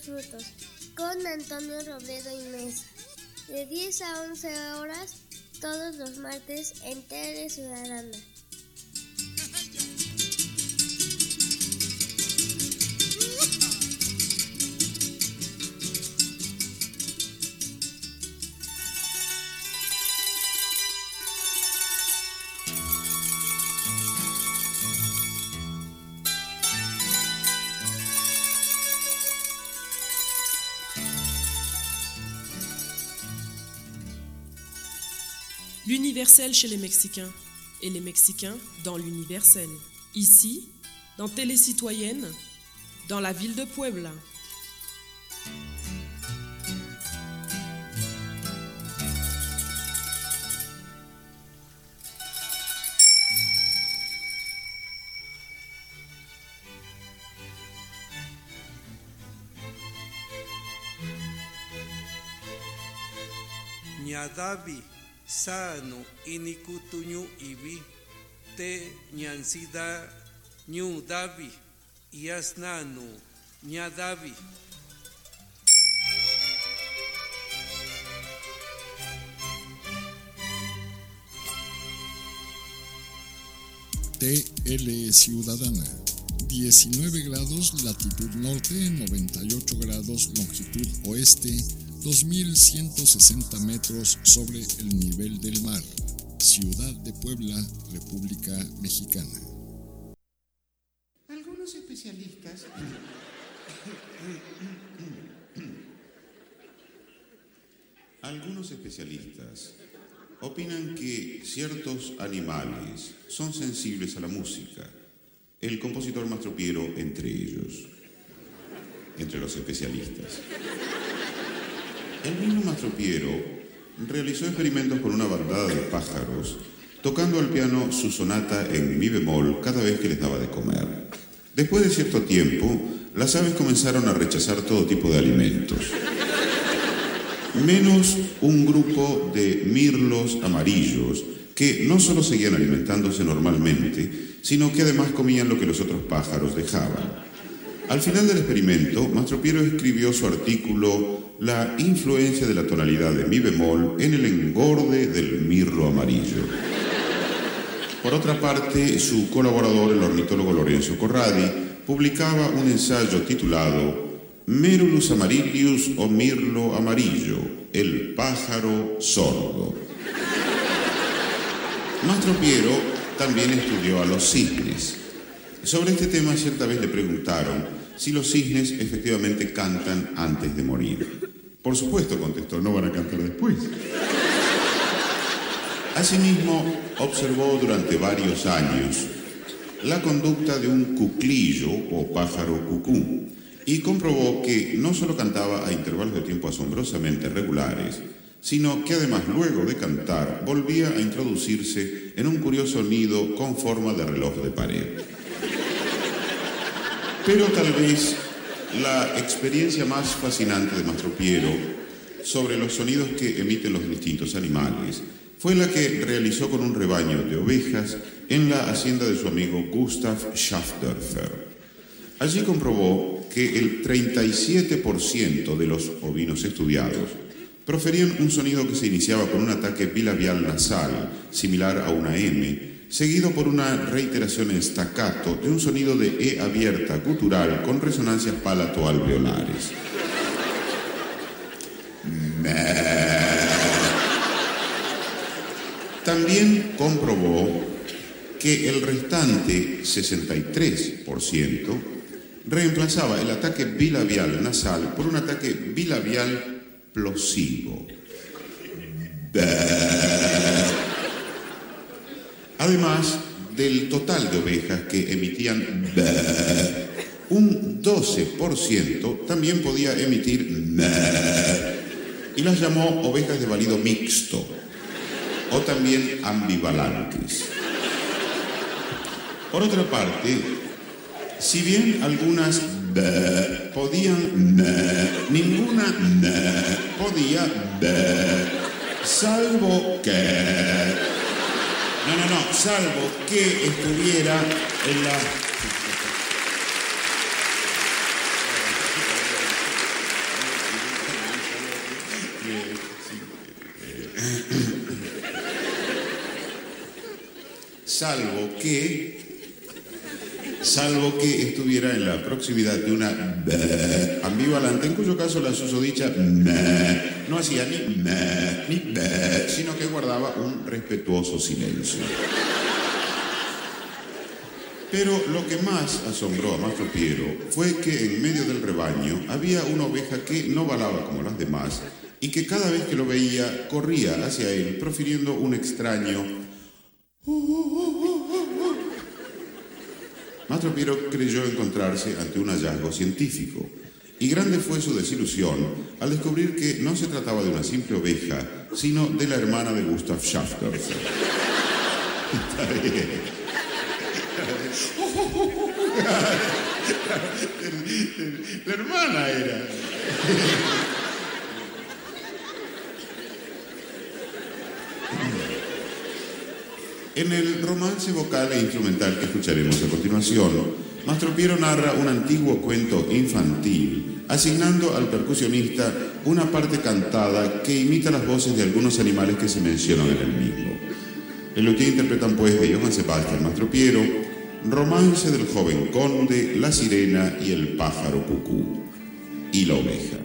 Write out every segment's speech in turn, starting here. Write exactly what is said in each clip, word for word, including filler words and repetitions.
frutos, con Antonio Robledo y Mesa, de diez a once horas, todos los martes en Tele Ciudadana. L'universel chez les Mexicains et les Mexicains dans l'universel. Ici, dans Télé Citoyenne, dans la ville de Puebla. Ñadavi sano inikutuñu ibi te ñansida ñu davi yasnanu ñadavi. T L Ciudadana, diecinueve grados latitud norte, noventa y ocho grados longitud oeste, dos mil ciento sesenta metros sobre el nivel del mar. Ciudad de Puebla, República Mexicana. Algunos especialistas Algunos especialistas opinan que ciertos animales son sensibles a la música. El compositor Mastropiero entre ellos, entre los especialistas. El mismo Mastropiero realizó experimentos con una bandada de pájaros, tocando al piano su sonata en mi bemol cada vez que les daba de comer. Después de cierto tiempo, las aves comenzaron a rechazar todo tipo de alimentos, menos un grupo de mirlos amarillos que no solo seguían alimentándose normalmente, sino que además comían lo que los otros pájaros dejaban. Al final del experimento, Mastropiero escribió su artículo La influencia de la tonalidad de mi bemol en el engorde del mirlo amarillo. Por otra parte, su colaborador, el ornitólogo Lorenzo Corradi, publicaba un ensayo titulado Merulus amarilius o mirlo amarillo, el pájaro sordo. Mastropiero también estudió a los cisnes. Sobre este tema cierta vez le preguntaron si los cisnes efectivamente cantan antes de morir. Por supuesto, contestó, no van a cantar después. Asimismo, observó durante varios años la conducta de un cuclillo o pájaro cucú y comprobó que no solo cantaba a intervalos de tiempo asombrosamente regulares, sino que además luego de cantar volvía a introducirse en un curioso nido con forma de reloj de pared. Pero tal vez la experiencia más fascinante de Mastropiero sobre los sonidos que emiten los distintos animales fue la que realizó con un rebaño de ovejas en la hacienda de su amigo Gustav Schaffdörfer. Allí comprobó que el treinta y siete por ciento de los ovinos estudiados proferían un sonido que se iniciaba con un ataque bilabial nasal, similar a una M, seguido por una reiteración en staccato de un sonido de E abierta gutural con resonancias palato-alveolares. También comprobó que el restante sesenta y tres por ciento reemplazaba el ataque bilabial nasal por un ataque bilabial plosivo. Además del total de ovejas que emitían un doce por ciento también podía emitir y las llamó ovejas de balido mixto o también ambivalentes. Por otra parte, si bien algunas podían, ninguna podía, salvo que... No, no, no, salvo que estuviera en la... salvo que salvo que estuviera en la proximidad de una b ambivalente, en cuyo caso la susodicha b no hacía ni b ni b, sino que guardaba un respetuoso silencio. Pero lo que más asombró a Mastro Piero fue que en medio del rebaño había una oveja que no balaba como las demás y que cada vez que lo veía corría hacia él profiriendo un extraño Mastro Piero creyó encontrarse ante un hallazgo científico, y grande fue su desilusión al descubrir que no se trataba de una simple oveja, sino de la hermana de Gustav Schafdorfer. Está bien. La hermana era. En el romance vocal e instrumental que escucharemos a continuación, Mastro Piero narra un antiguo cuento infantil, asignando al percusionista una parte cantada que imita las voces de algunos animales que se mencionan en el mismo. En lo que interpretan pues de Johann Sebastian Mastro Piero, Romance del joven conde, la sirena y el pájaro cucú, y la oveja.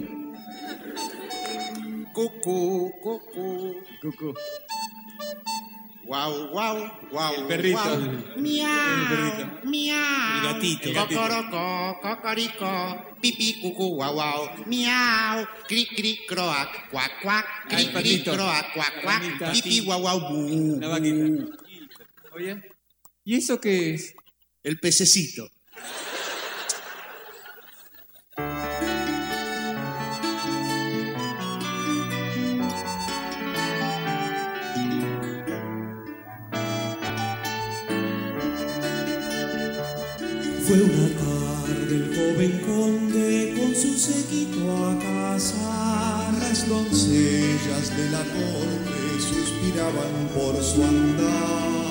Cucú, cucú, cucú. Guau, guau, guau. El perrito. Guau. Miau, El perrito. miau. El gatito. El gatito. Cocoroco, cocorico. Pipí, cucú, guau, guau. Miau. Cri, cri, croac, cuac, cuac. Ah, Cri, el cri, patito. croac, cuac, La cuac. vaquita. Pipí, guau, guau, bu. La vaquita. Oye, ¿y eso qué es? El pececito. Fue una tarde el joven conde con su séquito a cazar. Las doncellas de la corte suspiraban por su andar.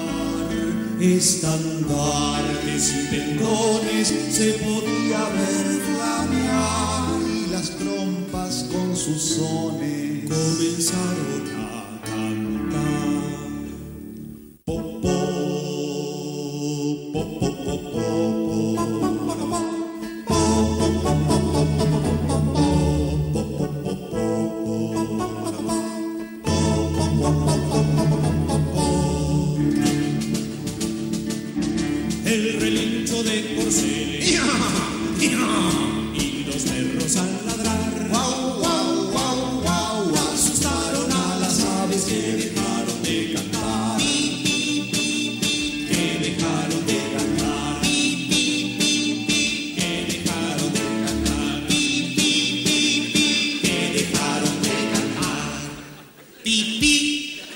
Estandartes y pendones se podía ver flamear, y las trompas con sus sones comenzaron a cantar. Po, po, po, po, po, po. El relincho de corceles y los perros al ladrar, guau, guau, guau, guau, asustaron a las aves que dejaron de cantar, que dejaron de cantar, que dejaron de cantar, que dejaron de cantar, pipí.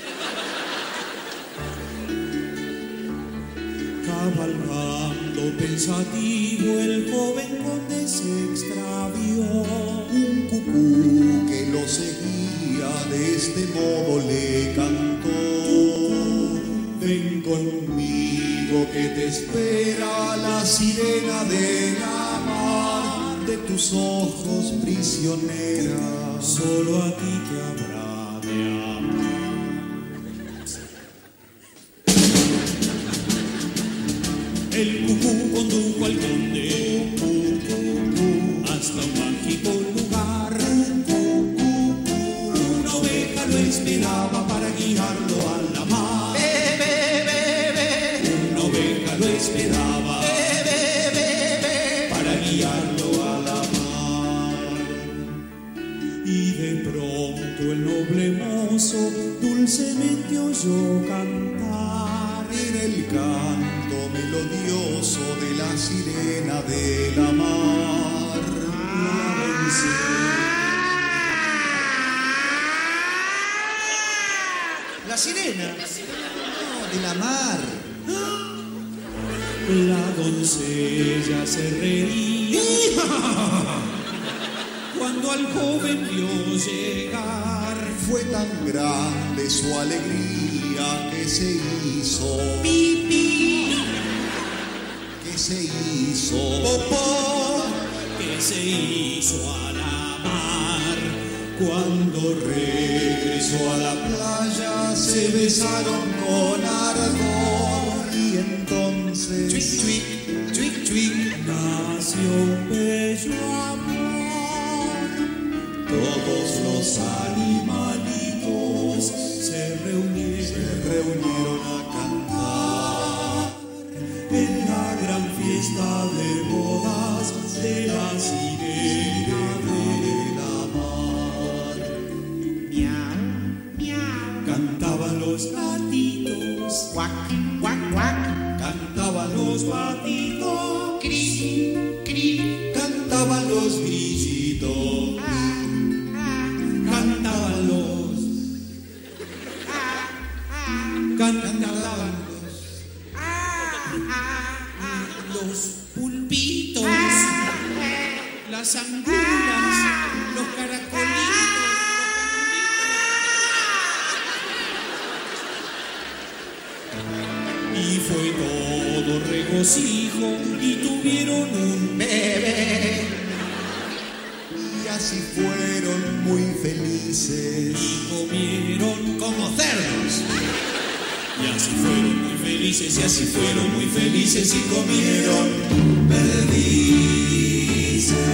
Cabalgando pensativo, el joven conde se extravió. Un cucú que lo seguía de este modo le cantó: ven conmigo que te espera la sirena de la mar, de tus ojos prisionera, solo a ti te habrá de amar. El cucú condujo al conde hasta un mágico lugar. Una oveja lo esperaba para guiarlo a la mar. Una oveja lo esperaba para guiarlo a la mar. Y de pronto el noble mozo dulcemente oyó cantar. Era el canto melodioso de la sirena de la mar. La sirena. No, de la mar. La doncella se reía cuando al joven vio llegar. Fue tan grande su alegría que se hizo pipí, que se hizo popó, que se hizo a la mar. Cuando regresó a la playa se besaron con ardor y entonces Chuic, chuic, chuic, chuic. nació un bello amor. Todos los animalitos se reunieron, se reunieron a cantar en la gran fiesta de bodas de la sirena de la mar. Miau, miau. Cantaban los gatitos, Cuac, cuac, cuac. cantaban los patitos, Cri, cri. cantaban los grillitos, Ah, ah, cantaban los, ah, ah, cantaban los, ah, ah, ah. los pulpitos, Ah, las angulas, los caracolitos. Y fue todo regocijo y tuvieron un bebé. Y así fueron muy felices. Y comieron como cerdos. Y así fueron muy felices, y así fueron muy felices y comieron perdices.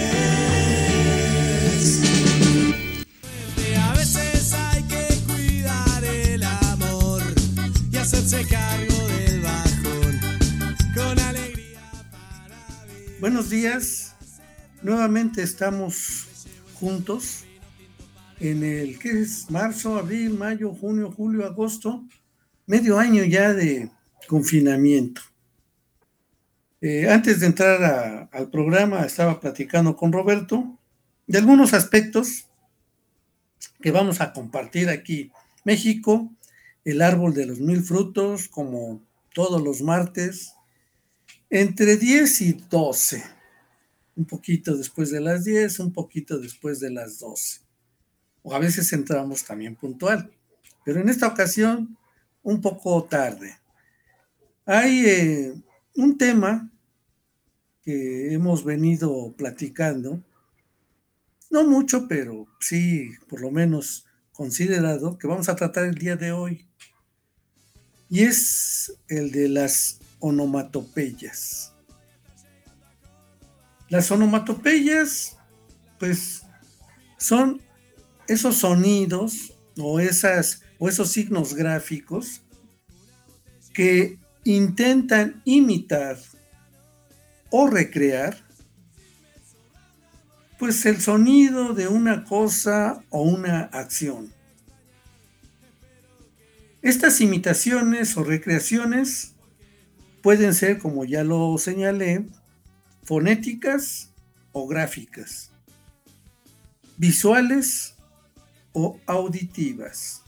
A veces hay que cuidar el amor y hacerse cargo del bajón con alegría para vivir. Buenos días, nuevamente estamos juntos en el que es marzo, abril, mayo, junio, julio, agosto, medio año ya de confinamiento. Eh, antes de entrar a, al programa estaba platicando con Roberto de algunos aspectos que vamos a compartir aquí. México, el árbol de los mil frutos, como todos los martes, entre diez y doce, un poquito después de las diez, un poquito después de las doce, o a veces entramos también puntual, pero en esta ocasión un poco tarde. Hay eh, un tema que hemos venido platicando, no mucho, pero sí, por lo menos considerado, que vamos a tratar el día de hoy, y es el de las onomatopeyas. Las onomatopeyas, pues, son esos sonidos o, esas, o esos signos gráficos que intentan imitar o recrear pues el sonido de una cosa o una acción. Estas imitaciones o recreaciones pueden ser, como ya lo señalé, fonéticas o gráficas, visuales o auditivas.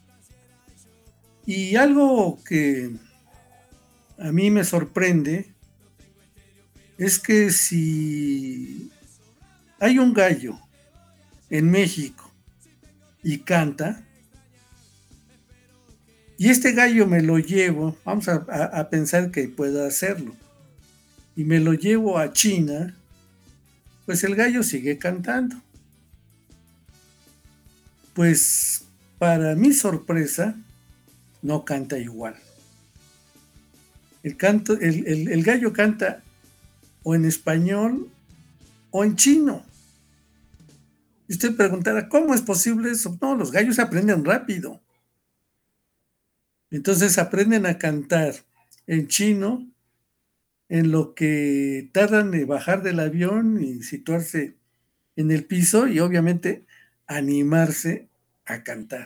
Y algo que a mí me sorprende es que si hay un gallo en México y canta, y este gallo me lo llevo, vamos a, a, a pensar que puedo hacerlo, y me lo llevo a China, pues el gallo sigue cantando. Pues para mi sorpresa, no canta igual. El, canto, el, el, el gallo canta o en español o en chino. Y usted preguntará, ¿cómo es posible eso? No, los gallos aprenden rápido. Entonces aprenden a cantar en chino en lo que tardan en bajar del avión y situarse en el piso y obviamente animarse a cantar.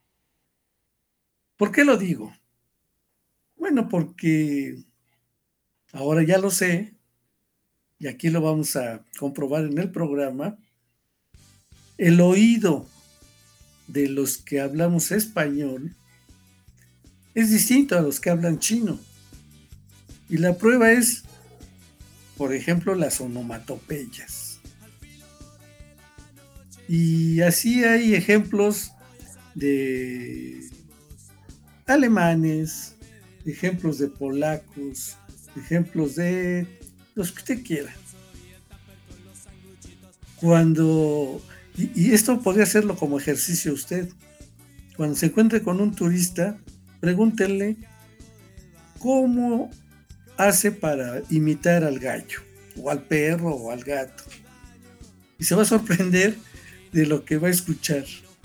¿Por qué lo digo? Bueno, porque ahora ya lo sé, y aquí lo vamos a comprobar en el programa, el oído de los que hablamos español es distinto a los que hablan chino. Y la prueba es, por ejemplo, las onomatopeyas. Y así hay ejemplos de alemanes, ejemplos de polacos, ejemplos de los que usted quiera. Cuando Y, y esto podría hacerlo como ejercicio usted. Cuando se encuentre con un turista, pregúntenle cómo hace para imitar al gallo, o al perro, o al gato. Y se va a sorprender de lo que va a escuchar.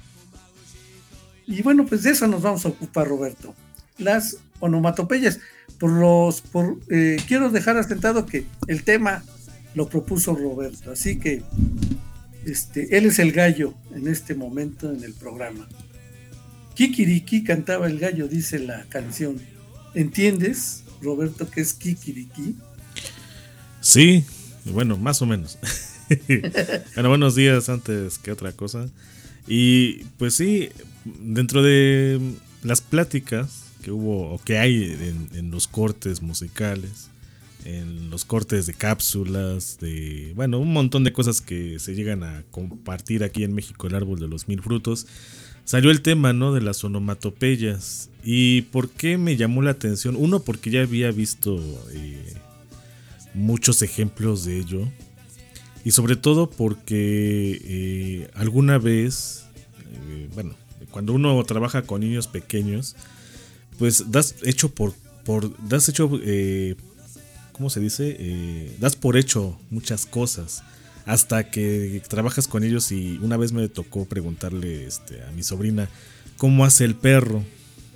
Y bueno, pues de eso nos vamos a ocupar, Roberto. Las onomatopeyas. Por los, por, eh, quiero dejar asentado que el tema lo propuso Roberto, así que este, él es el gallo en este momento en el programa. Kikiriki cantaba el gallo, dice la canción. ¿Entiendes, Roberto, qué es Kikiriki? Sí, bueno, más o menos. Bueno, buenos días antes que otra cosa. Y pues sí, dentro de las pláticas que hubo o que hay en, en los cortes musicales, en los cortes de cápsulas, de bueno, un montón de cosas que se llegan a compartir aquí en México, el árbol de los mil frutos, salió el tema, ¿no?, de las onomatopeyas. ¿Y por qué me llamó la atención? Uno, porque ya había visto eh, muchos ejemplos de ello, y sobre todo porque eh, alguna vez, eh, bueno, cuando uno trabaja con niños pequeños, pues das hecho por, por das hecho, eh, ¿cómo se dice? Eh, das por hecho muchas cosas hasta que trabajas con ellos. Y una vez me tocó preguntarle este, a mi sobrina cómo hace el perro.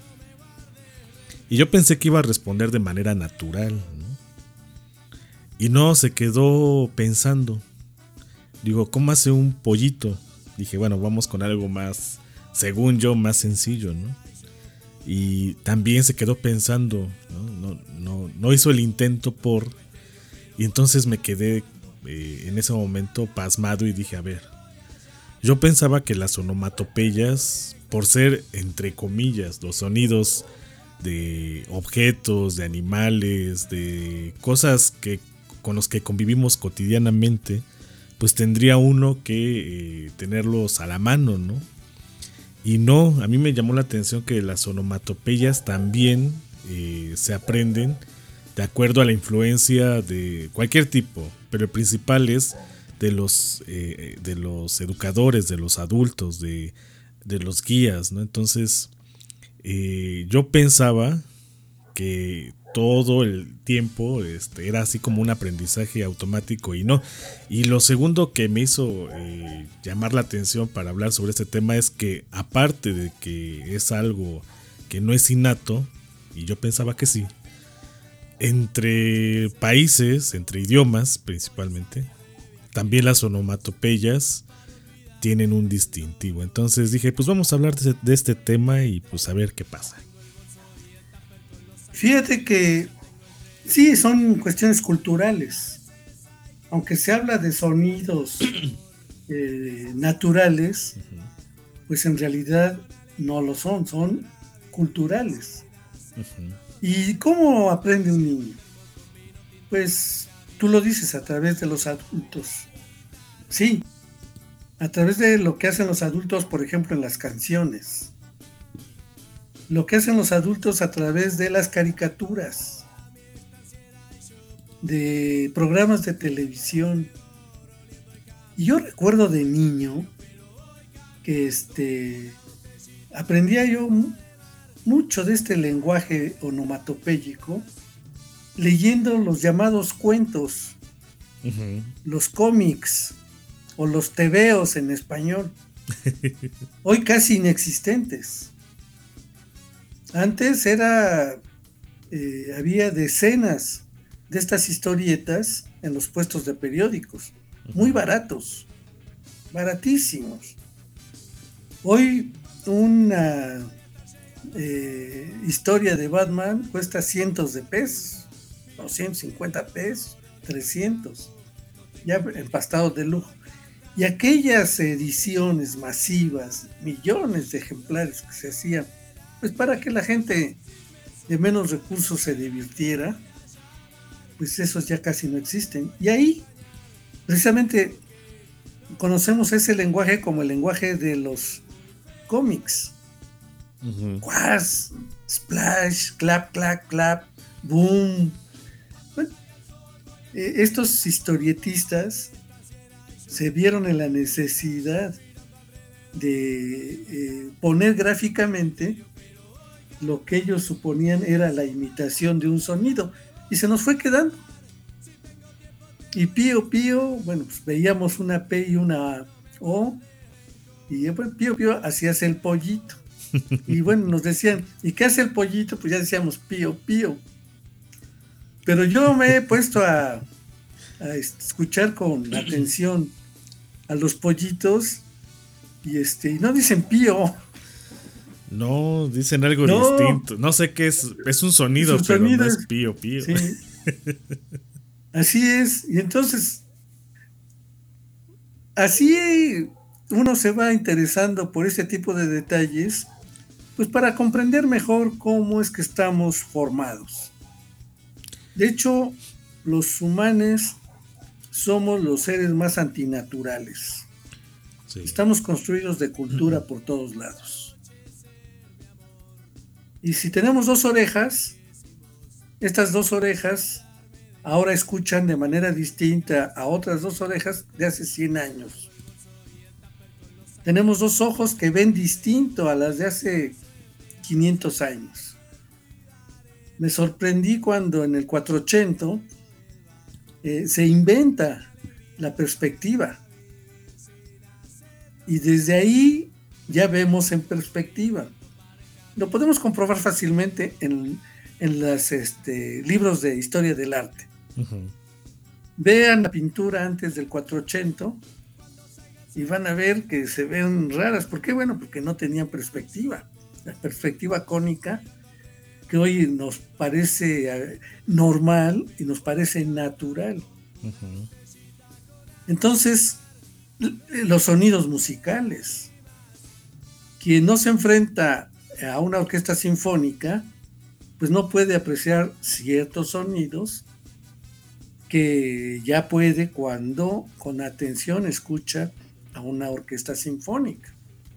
Y yo pensé que iba a responder de manera natural, ¿no? Y no, se quedó pensando. Digo, ¿cómo hace un pollito? Dije, bueno, vamos con algo más, según yo, más sencillo, ¿no? Y también se quedó pensando, ¿no? No, no, no hizo el intento por... Y entonces me quedé eh, en ese momento pasmado y dije, a ver, yo pensaba que las onomatopeyas, por ser, entre comillas, los sonidos de objetos, de animales, de cosas que, con los que convivimos cotidianamente, pues tendría uno que eh, tenerlos a la mano, ¿no? Y no, a mí me llamó la atención que las onomatopeyas también eh, se aprenden de acuerdo a la influencia de cualquier tipo, pero el principal es de los, eh, de los educadores, de los adultos, de, de los guías, ¿no? Entonces, eh, yo pensaba que todo el tiempo este, era así como un aprendizaje automático, y no. Y lo segundo que me hizo eh, llamar la atención para hablar sobre este tema es que, aparte de que es algo que no es innato, y yo pensaba que sí, entre países, entre idiomas principalmente, también las onomatopeyas tienen un distintivo. Entonces dije, pues vamos a hablar de, de este tema y pues a ver qué pasa. Fíjate que sí, son cuestiones culturales. Aunque se habla de sonidos eh, naturales, uh-huh, pues en realidad no lo son, son culturales. Uh-huh. ¿Y cómo aprende un niño? Pues tú lo dices, a través de los adultos. Sí, a través de lo que hacen los adultos, por ejemplo, en las canciones. Lo que hacen los adultos a través de las caricaturas, de programas de televisión. Y yo recuerdo de niño que este, aprendía yo mucho de este lenguaje onomatopéyico leyendo los llamados cuentos, uh-huh, los cómics o los tebeos en español, hoy casi inexistentes. Antes era, eh, había decenas de estas historietas en los puestos de periódicos, muy baratos, baratísimos. Hoy una eh, historia de Batman cuesta cientos de pesos, doscientos cincuenta pesos, trescientos, ya empastado de lujo. Y aquellas ediciones masivas, millones de ejemplares que se hacían, pues para que la gente de menos recursos se divirtiera, pues esos ya casi no existen. Y ahí, precisamente, conocemos ese lenguaje como el lenguaje de los cómics. Uh-huh. Quas, splash, clap, clap, clap, boom. Bueno, eh, estos historietistas se vieron en la necesidad de eh, poner gráficamente lo que ellos suponían era la imitación de un sonido, y se nos fue quedando. Y pío pío, bueno, pues veíamos una P y una O, y bueno, pío pío hacías el pollito. Y bueno, nos decían, ¿y qué hace el pollito? Pues ya decíamos pío pío. Pero yo me he puesto a, a escuchar con atención a los pollitos, y este, y no dicen pío. No, dicen algo No. distinto. No sé qué es. Es un sonido, Es un pero sonido. no es pío pío. Sí. Así es. Y entonces, así uno se va interesando por ese tipo de detalles, pues para comprender mejor cómo es que estamos formados. De hecho, los humanos somos los seres más antinaturales. Sí. Estamos construidos de cultura por todos lados. Y si tenemos dos orejas, estas dos orejas ahora escuchan de manera distinta a otras dos orejas de hace cien años. Tenemos dos ojos que ven distinto a las de hace quinientos años. Me sorprendí cuando en el cuatrocientos eh, se inventa la perspectiva. Y desde ahí ya vemos en perspectiva. Lo podemos comprobar fácilmente en, en los este, libros de historia del arte. Uh-huh. Vean la pintura antes del cuatrocientos y van a ver que se ven raras. ¿Por qué? Bueno, porque no tenían perspectiva. La perspectiva cónica, que hoy nos parece eh, normal y nos parece natural. Uh-huh. Entonces, los sonidos musicales. Quien no se enfrenta a una orquesta sinfónica, pues no puede apreciar ciertos sonidos que ya puede cuando con atención escucha a una orquesta sinfónica.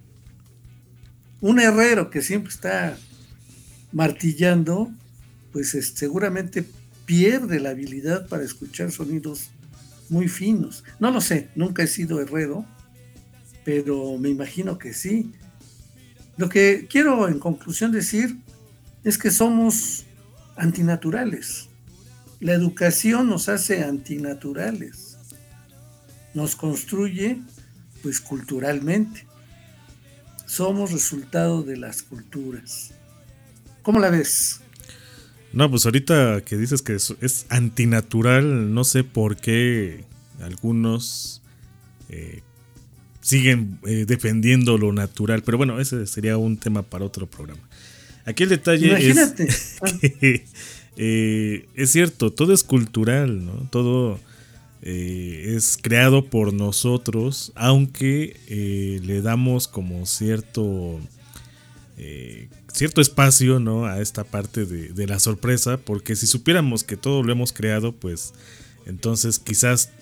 Un herrero que siempre está martillando, pues es, seguramente pierde la habilidad para escuchar sonidos muy finos. No lo sé, nunca he sido herrero, pero me imagino que sí. Lo que quiero en conclusión decir es que somos antinaturales. La educación nos hace antinaturales. Nos construye, pues, culturalmente. Somos resultado de las culturas. ¿Cómo la ves? No, pues ahorita que dices que es, es antinatural, no sé por qué algunos eh, siguen eh, defendiendo lo natural, pero bueno, ese sería un tema para otro programa. Aquí el detalle Imagínate. es que eh, es cierto, todo es cultural, ¿no? Todo eh, es creado por nosotros, aunque eh, le damos como cierto eh, cierto espacio, ¿no?, a esta parte de, de la sorpresa, porque si supiéramos que todo lo hemos creado, pues entonces quizás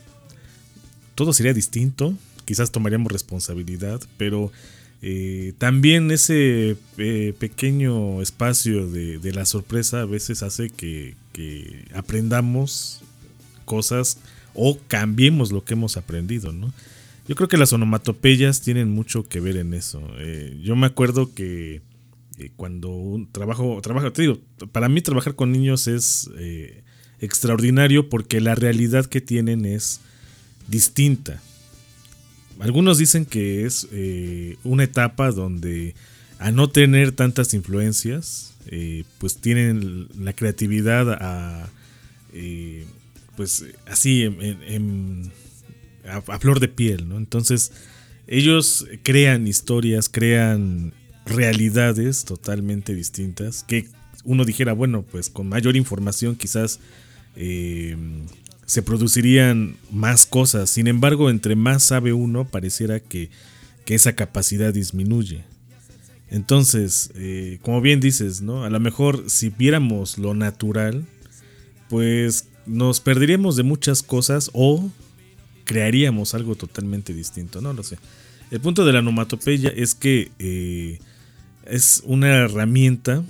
todo sería distinto, quizás tomaríamos responsabilidad, pero eh, también ese eh, pequeño espacio de, de la sorpresa a veces hace que, que aprendamos cosas o cambiemos lo que hemos aprendido, ¿no? Yo creo que las onomatopeyas tienen mucho que ver en eso. Eh, yo me acuerdo que eh, cuando un trabajo, trabajo, te digo, para mí trabajar con niños es eh, extraordinario porque la realidad que tienen es distinta. Algunos dicen que es eh, una etapa donde a no tener tantas influencias, eh, pues tienen la creatividad a, eh, pues así en, en, a, a flor de piel, ¿no? Entonces ellos crean historias, crean realidades totalmente distintas que uno dijera, bueno, pues con mayor información quizás eh, se producirían más cosas. Sin embargo, entre más sabe uno, pareciera que, que esa capacidad disminuye. Entonces, eh, como bien dices, ¿no? A lo mejor si viéramos lo natural, pues nos perderíamos de muchas cosas o crearíamos algo totalmente distinto. No lo sé. El punto de la onomatopeya es que eh, es una herramienta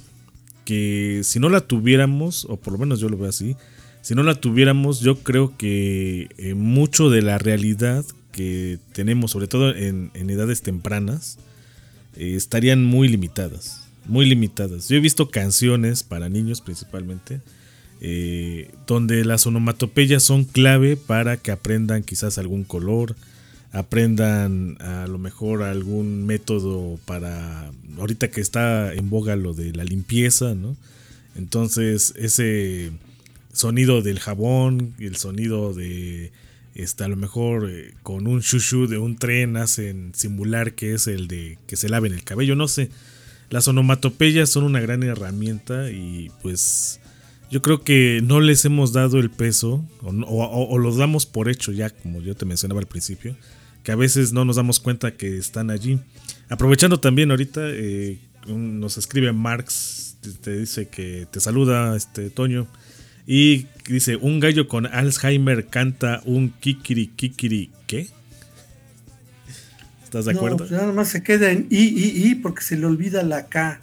que si no la tuviéramos, o por lo menos yo lo veo así, si no la tuviéramos, yo creo que eh, mucho de la realidad que tenemos, sobre todo en, en edades tempranas, eh, estarían muy limitadas, muy limitadas. Yo he visto canciones para niños principalmente, eh, donde las onomatopeyas son clave para que aprendan quizás algún color, aprendan a lo mejor algún método para, ahorita que está en boga lo de la limpieza, ¿no? Entonces ese sonido del jabón y el sonido de este, a lo mejor eh, con un shushu de un tren hacen simular que es el de que se laven el cabello, no sé. Las onomatopeyas son una gran herramienta y pues yo creo que no les hemos dado el peso o, o, o los damos por hecho ya, como yo te mencionaba al principio, que a veces no nos damos cuenta que están allí. Aprovechando también ahorita, eh, nos escribe Marx, te dice que te saluda este Toño, y dice, un gallo con Alzheimer canta un kikiri kikiri, ¿qué? ¿Estás de acuerdo? No, pues nada más se queda en i, i, i porque se le olvida la K.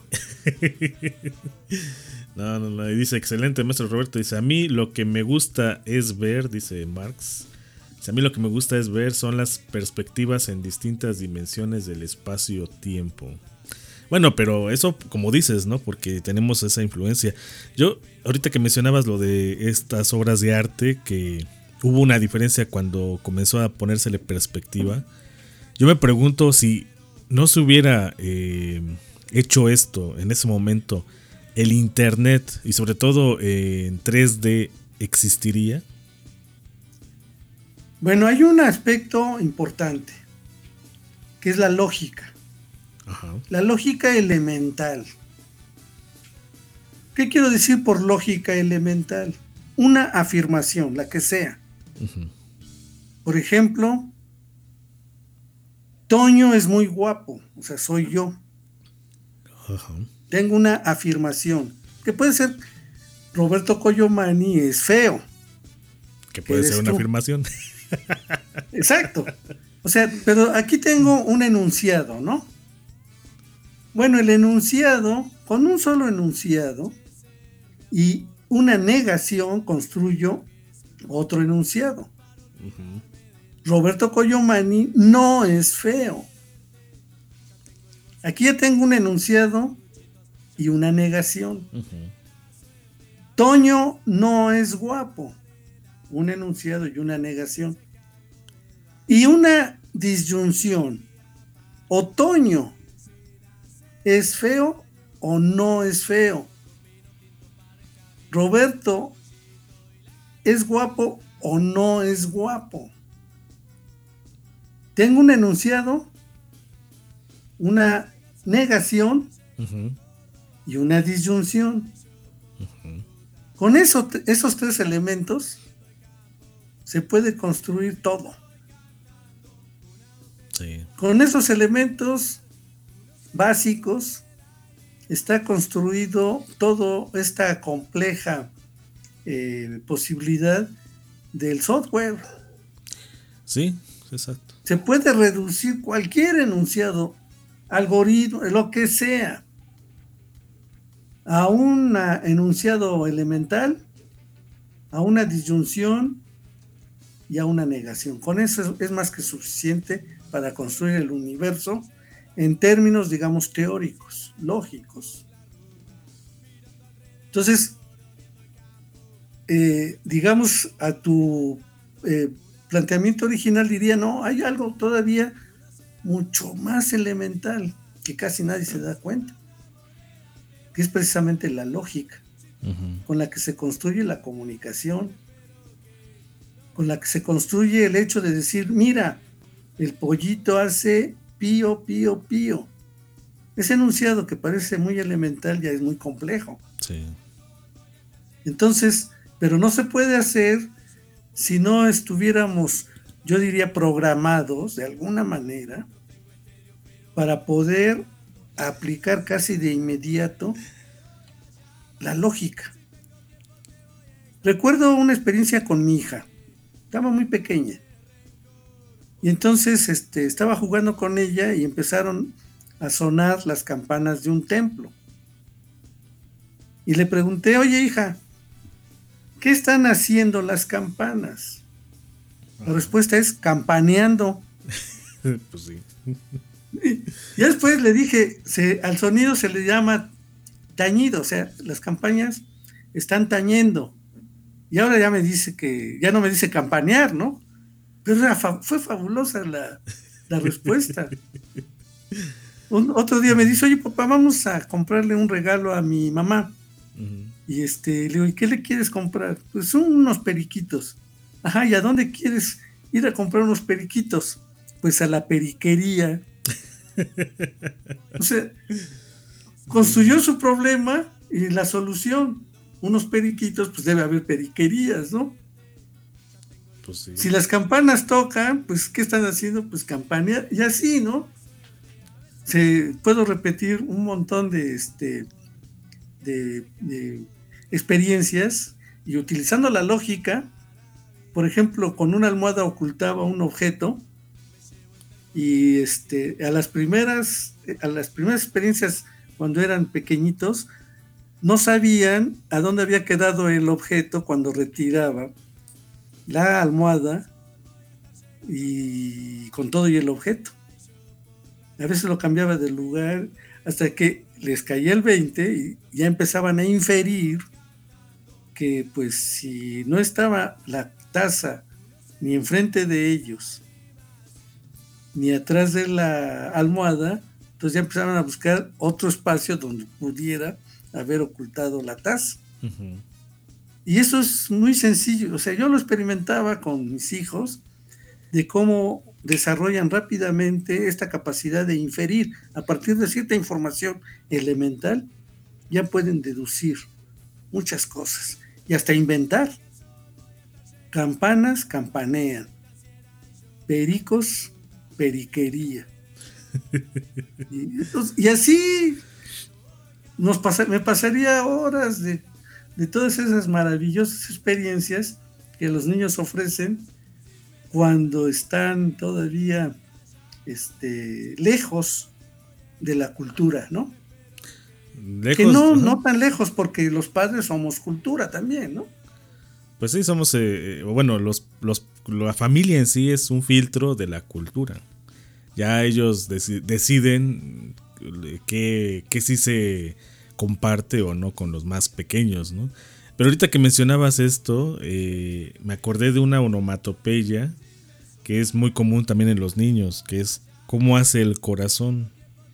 No, no, no, y dice, excelente maestro Roberto, dice, a mí lo que me gusta es ver, dice Marx, dice, a mí lo que me gusta es ver son las perspectivas en distintas dimensiones del espacio-tiempo. Bueno, pero eso como dices, ¿no? Porque tenemos esa influencia. Yo, ahorita que mencionabas lo de estas obras de arte, que hubo una diferencia cuando comenzó a ponérsele perspectiva, yo me pregunto si no se hubiera eh, hecho esto en ese momento, el internet y sobre todo eh, en tres D existiría. Bueno, hay un aspecto importante, que es la lógica. Ajá. La lógica elemental. ¿Qué quiero decir por lógica elemental? Una afirmación, la que sea. Uh-huh. Por ejemplo, Toño es muy guapo, o sea, soy yo. Uh-huh. Tengo una afirmación, que puede ser Roberto Coyomani es feo. Que puede ser una tú. afirmación. Exacto. O sea, pero aquí tengo un enunciado, ¿no? Bueno, el enunciado, con un solo enunciado y una negación construyo otro enunciado. Uh-huh. Roberto Coyomani no es feo. Aquí ya tengo un enunciado y una negación. Uh-huh. Toño no es guapo. Un enunciado y una negación. Y una disyunción. Otoño, ¿es feo o no es feo? Roberto, ¿es guapo o no es guapo? Tengo un enunciado, una negación uh-huh. y una disyunción. Uh-huh. Con eso, esos tres elementos se puede construir todo. Sí. Con esos elementos básicos está construido toda esta compleja eh, posibilidad del software. Sí, exacto. Se puede reducir cualquier enunciado, algoritmo, lo que sea, a un enunciado elemental, a una disyunción y a una negación. Con eso es, es más que suficiente para construir el universo en términos, digamos, teóricos, lógicos. Entonces, eh, digamos, a tu eh, planteamiento original diría, no, hay algo todavía mucho más elemental que casi nadie se da cuenta, que es precisamente la lógica, uh-huh. con la que se construye la comunicación, con la que se construye el hecho de decir, mira, el pollito hace pío, pío, pío. Ese enunciado que parece muy elemental ya es muy complejo. Sí. Entonces, pero no se puede hacer si no estuviéramos, yo diría, programados de alguna manera para poder aplicar casi de inmediato la lógica. Recuerdo una experiencia con mi hija. Estaba muy pequeña. Y entonces este, estaba jugando con ella y empezaron a sonar las campanas de un templo. Y le pregunté, oye hija, ¿qué están haciendo las campanas? La respuesta es campaneando. Pues sí. Y ya después le dije, se, al sonido se le llama tañido, o sea, las campañas están tañendo. Y ahora ya me dice que, ya no me dice campanear, ¿no? Pero era fa- fue fabulosa la, la respuesta. Un, otro día me dice, oye papá, vamos a comprarle un regalo a mi mamá. Uh-huh. Y este, le digo, ¿y qué le quieres comprar? Pues unos periquitos. Ajá, ¿y a dónde quieres ir a comprar unos periquitos? Pues a la periquería. O sea, construyó su problema y la solución. Unos periquitos, pues debe haber periquerías, ¿no? Pues sí. Si las campanas tocan, pues ¿qué están haciendo? Pues campanear, y así, ¿no? Se, puedo repetir un montón de, este, de, de experiencias y utilizando la lógica, por ejemplo, con una almohada ocultaba un objeto y este, a las primeras, a las primeras experiencias cuando eran pequeñitos, no sabían a dónde había quedado el objeto cuando retiraba la almohada y con todo y el objeto. A veces lo cambiaba de lugar hasta que les caía el veinte y ya empezaban a inferir que pues si no estaba la taza ni enfrente de ellos ni atrás de la almohada, entonces ya empezaban a buscar otro espacio donde pudiera haber ocultado la taza. Uh-huh. Y eso es muy sencillo, o sea, yo lo experimentaba con mis hijos de cómo desarrollan rápidamente esta capacidad de inferir a partir de cierta información elemental, ya pueden deducir muchas cosas y hasta inventar. Campanas campanean, pericos periquería. Y, entonces, y así nos pasa, me pasaría horas de, de todas esas maravillosas experiencias que los niños ofrecen cuando están todavía este, lejos de la cultura, ¿no? Lejos, que no, uh-huh. no tan lejos, porque los padres somos cultura también, ¿no? Pues sí, somos, eh, bueno, los, los, la familia en sí es un filtro de la cultura. Ya ellos dec- deciden qué, qué sí se comparte o no con los más pequeños, ¿no? Pero ahorita que mencionabas esto, eh, me acordé de una onomatopeya que es muy común también en los niños, que es cómo hace el corazón.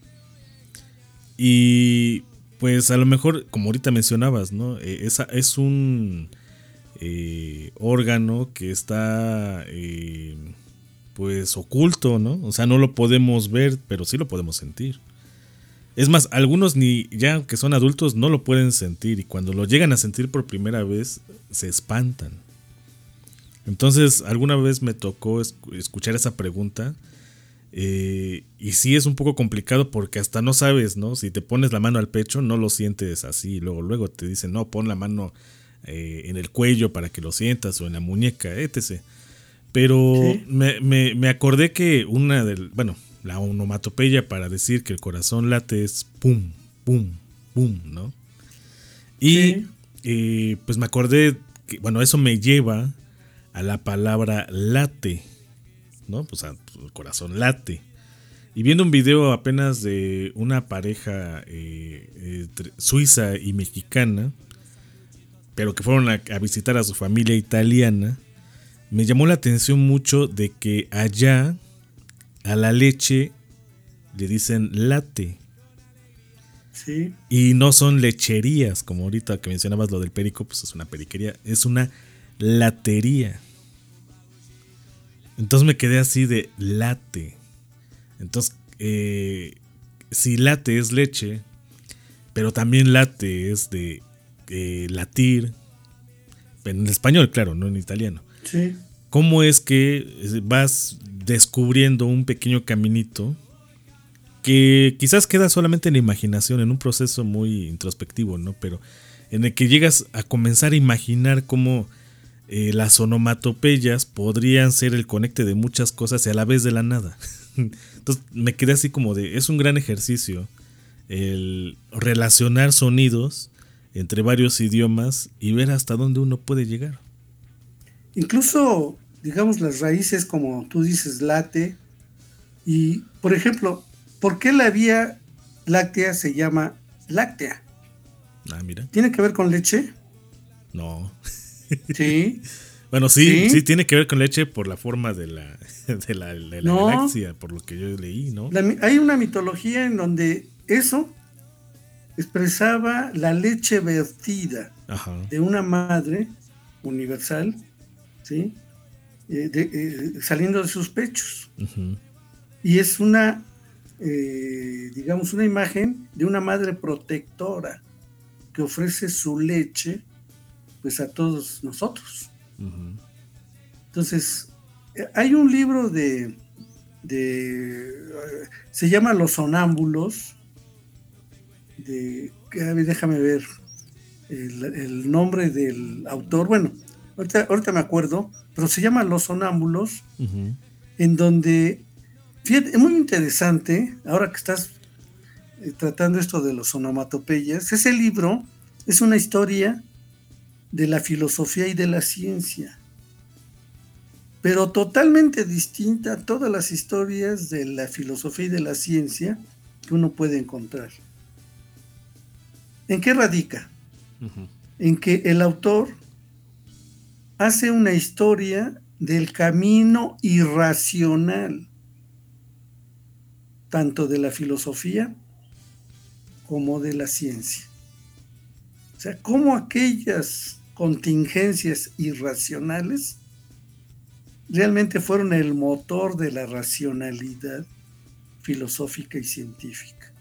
Y pues a lo mejor, como ahorita mencionabas, ¿no? Eh, esa es un eh, órgano que está eh, pues oculto, ¿no? O sea, no lo podemos ver, pero sí lo podemos sentir. Es más, algunos ni ya que son adultos no lo pueden sentir y cuando lo llegan a sentir por primera vez se espantan. Entonces, alguna vez me tocó escuchar esa pregunta eh, y sí es un poco complicado porque hasta no sabes, ¿no? Si te pones la mano al pecho no lo sientes así, luego luego te dicen, no, pon la mano eh, en el cuello para que lo sientas o en la muñeca, etcétera. Pero ¿sí? me, me, me acordé que una del, bueno, la onomatopeya para decir que el corazón late es pum, pum, pum, ¿no? Y sí. eh, pues me acordé que, bueno, eso me lleva a la palabra late, ¿no? Pues a, el corazón late. Y viendo un video apenas de una pareja eh, eh, suiza y mexicana, pero que fueron a, a visitar a su familia italiana, me llamó la atención mucho de que allá a la leche le dicen late. Sí. Y no son lecherías, como ahorita que mencionabas lo del perico, pues es una periquería, es una latería. Entonces me quedé así de late. Entonces, eh, si late es leche, pero también late es de eh, latir, en español, claro, no en italiano. Sí. ¿Cómo es que vas descubriendo un pequeño caminito que quizás queda solamente en la imaginación, en un proceso muy introspectivo, ¿no? Pero en el que llegas a comenzar a imaginar cómo eh, las onomatopeyas podrían ser el conecte de muchas cosas y a la vez de la nada. Entonces me quedé así como de, es un gran ejercicio el relacionar sonidos entre varios idiomas y ver hasta dónde uno puede llegar. Incluso, digamos, las raíces, como tú dices, late, Y, por ejemplo, ¿por qué la Vía Láctea se llama láctea? Ah, mira. ¿Tiene que ver con leche? No. Sí. Bueno, sí, sí, sí, tiene que ver con leche por la forma de la, de la, de la no. galaxia, por lo que yo leí, ¿no? La, hay una mitología en donde eso expresaba la leche vertida Ajá. de una madre universal, ¿sí? Eh, de, eh, saliendo de sus pechos. Uh-huh. Y es una, eh, digamos, una imagen de una madre protectora que ofrece su leche, pues, a todos nosotros. Uh-huh. Entonces, hay un libro de, de se llama Los Sonámbulos, de, déjame ver el, el nombre del autor, bueno, ahorita, ahorita me acuerdo, pero se llama Los Sonámbulos, uh-huh. en donde, fíjate, es muy interesante, ahora que estás eh, tratando esto de los onomatopeyas, ese libro es una historia de la filosofía y de la ciencia, pero totalmente distinta a todas las historias de la filosofía y de la ciencia que uno puede encontrar. ¿En qué radica? Uh-huh. En que el autor hace una historia del camino irracional, tanto de la filosofía como de la ciencia. O sea, cómo aquellas contingencias irracionales realmente fueron el motor de la racionalidad filosófica y científica.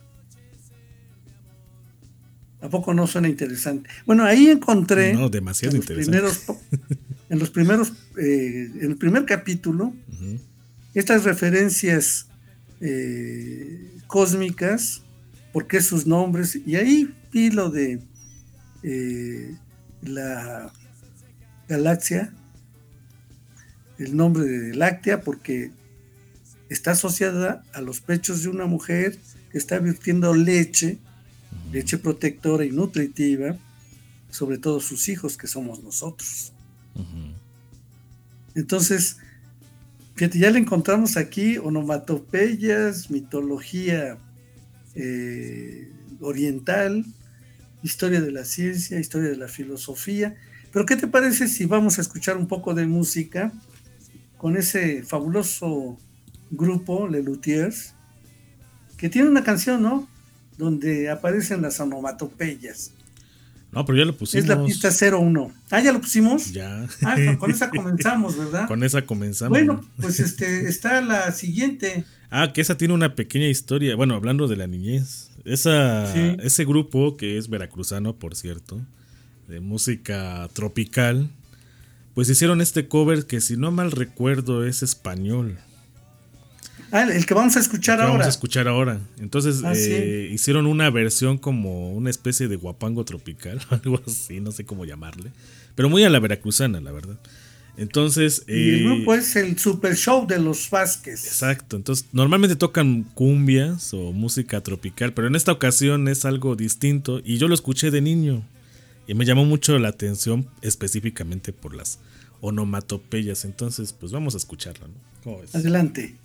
¿A poco no suena interesante? Bueno, ahí encontré no, demasiado en los interesante. primeros, en los primeros, eh, en el primer capítulo, uh-huh. estas referencias eh, cósmicas, por qué sus nombres, y ahí vi lo de eh, la galaxia, el nombre de láctea, porque está asociada a los pechos de una mujer que está virtiendo leche, uh-huh. leche protectora y nutritiva, sobre todo sus hijos, que somos nosotros. Uh-huh. Entonces, fíjate, ya le encontramos aquí onomatopeyas, mitología eh, oriental, historia de la ciencia, historia de la filosofía. Pero ¿qué te parece si vamos a escuchar un poco de música con ese fabuloso grupo, Les Luthiers, que tiene una canción, ¿no?, donde aparecen las onomatopeyas? No, pero ya lo pusimos. Es la pista cero uno. Ah, ¿ya lo pusimos? Ya. Ah, con esa comenzamos, ¿verdad? Con esa comenzamos. Bueno, pues este está la siguiente. Ah, que esa tiene una pequeña historia. Bueno, hablando de la niñez. Esa, sí. Ese grupo, que es veracruzano, por cierto, de música tropical, pues hicieron este cover que, si no mal recuerdo, es español. Ah, el que vamos a escuchar el que ahora. Vamos a escuchar ahora. Entonces, ah, eh, sí. hicieron una versión como una especie de guapango tropical, algo así, no sé cómo llamarle, pero muy a la veracruzana, la verdad. Entonces, y eh, el grupo es el Super Show de los Vázquez. Exacto. Entonces, normalmente tocan cumbias o música tropical, pero en esta ocasión es algo distinto y yo lo escuché de niño y me llamó mucho la atención, específicamente por las onomatopeyas. Entonces, pues vamos a escucharla, ¿no? ¿Cómo ves? Adelante.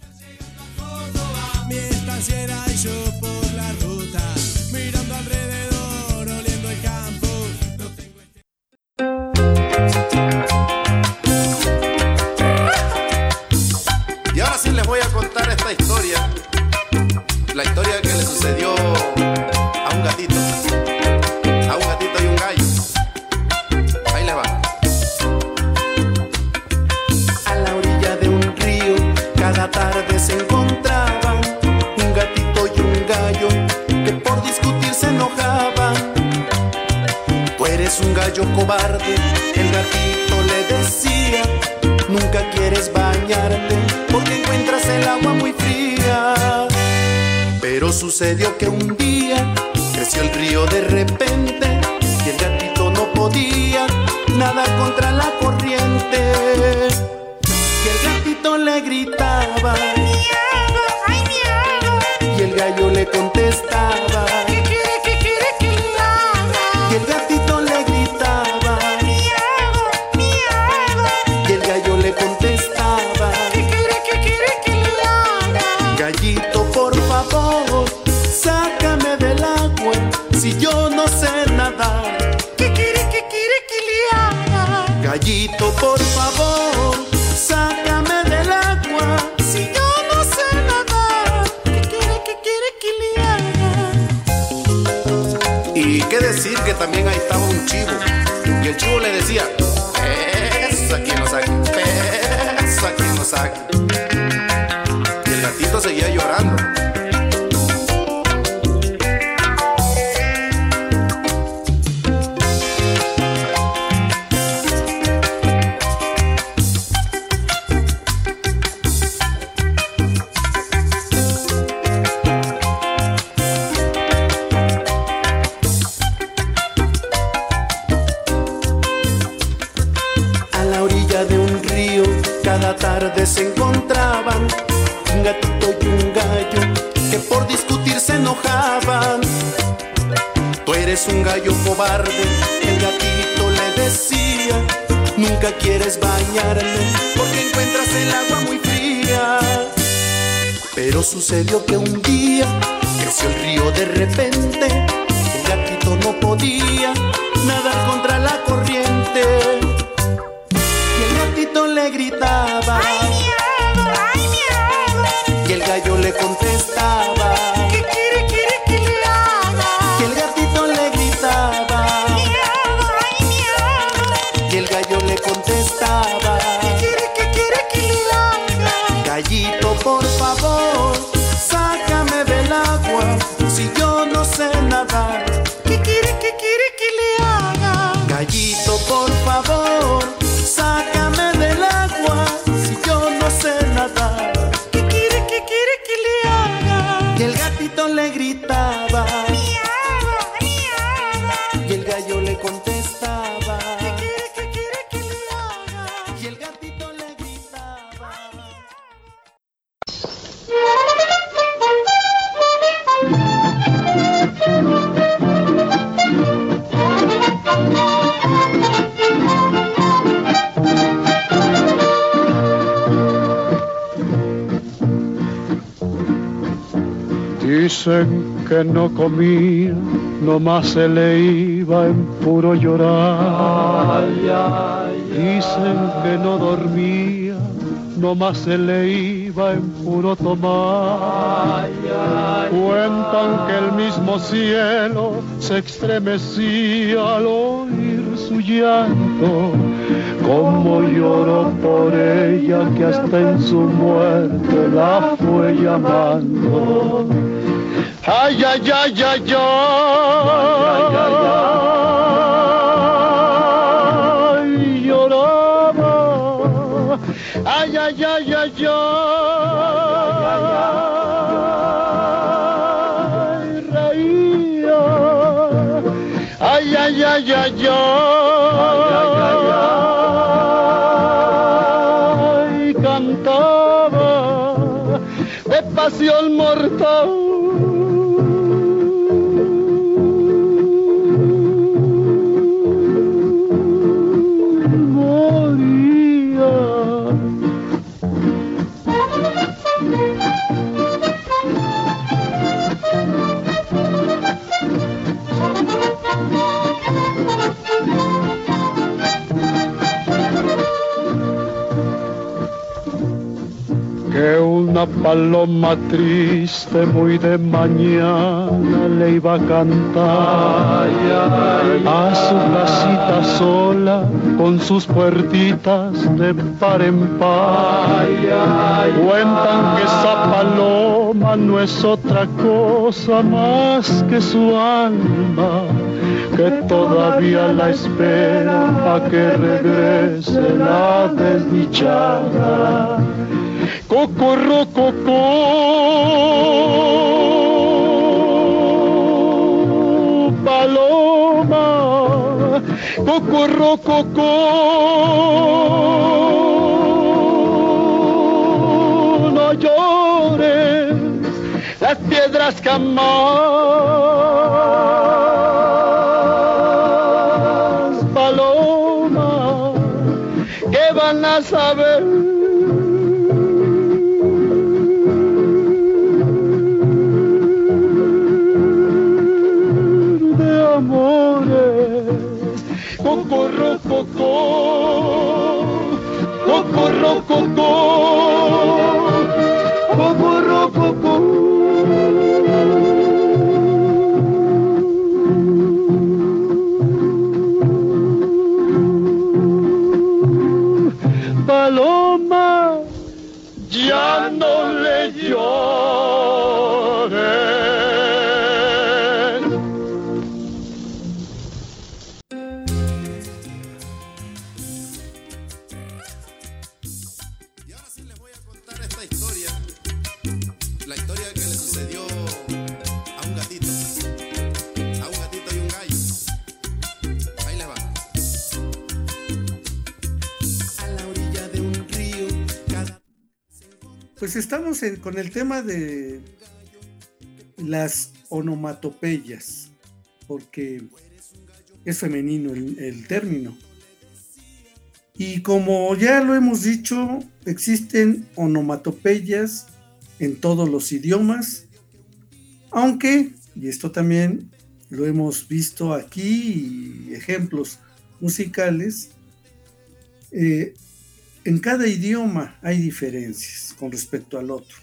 Mi estanciera y yo por la ruta, mirando alrededor, oliendo el campo. No tengo Y ahora sí les voy a contar esta historia, la historia que le sucedió a un gatito, a un gatito y un gallo. Ahí les va. A la orilla de un río, cada tarde se encontraban un gatito y un gallo que por discutir se enojaban. Tú eres un gallo cobarde, el gatito le decía. Nunca quieres bañarte porque encuentras el agua muy fría. Pero sucedió que un día creció el río de repente y el gatito no podía nadar contra la corriente. Y el gatito le gritaba, miau, ay miau. Y el gallo le contestaba, ¿qué quiere, qué quiere que le haga? Y el gatito le gritaba, miau, miau. Y el gallo le contestaba, ¿qué quiere, qué quiere que le haga? Y qué decir que también ahí estaba un chivo. Y el chivo le decía, eso aquí no saque, eso aquí no saque. Y el gatito seguía llorando. Tarde se encontraban un gatito y un gallo que por discutir se enojaban. Tú eres un gallo cobarde, el gatito le decía. Nunca quieres bañarme porque encuentras el agua muy fría. Pero sucedió que un día creció el río de repente. El gatito no podía nadar contra la corriente. Le gritaba, ¡ay, miedo, ay, miedo! Y el gallo le contestaba, ¿qué quiere, quiere que le haga? Y el gatito le gritaba, ¡miedo, ay, miedo! Y el gallo le contestaba, ¿qué quiere, qué quiere que le haga? Gallito, por favor, sácame del agua, si yo no sé nadar. ¿Qué quiere, qué quiere que le haga? Gallito, por favor, sácame del agua, si yo no sé nadar. ¿Qué quiere, qué quiere que le haga? Y el gatito le gritaba, miau, miau. Y el gallo le contestaba, ¿qué quiere, qué quiere que le haga? Y el gatito le gritaba. Dicen que no comía, nomás se le iba en puro llorar. Dicen que no dormía, nomás se le iba en puro tomar. Cuentan que el mismo cielo se estremecía al oír su llanto. Como lloró por ella que hasta en su muerte la fue llamando. Ay, ay, ay, ay, ay, ay, lloraba. Ay, ay, ay, ay, ay, reía. Ay, ay, ay, ay, ay, cantaba de pasión mortal. Que una paloma triste muy de mañana le iba a cantar a su casita sola con sus puertitas de par en par. Cuentan que esa paloma no es otra cosa más que su alma, que todavía la espera a que regrese la desdichada. Cocorro, cocó, paloma, cocorro, cocó, no llores, las piedras jamás, paloma, ¿qué van a saber? Cocorro, cocó, cocorro, cocó, cocorro, cocó. pues estamos en- con el tema de las onomatopeyas, porque es femenino el, el término. Y como ya lo hemos dicho, existen onomatopeyas en todos los idiomas, aunque, y esto también lo hemos visto aquí, y ejemplos musicales, eh, en cada idioma hay diferencias con respecto al otro.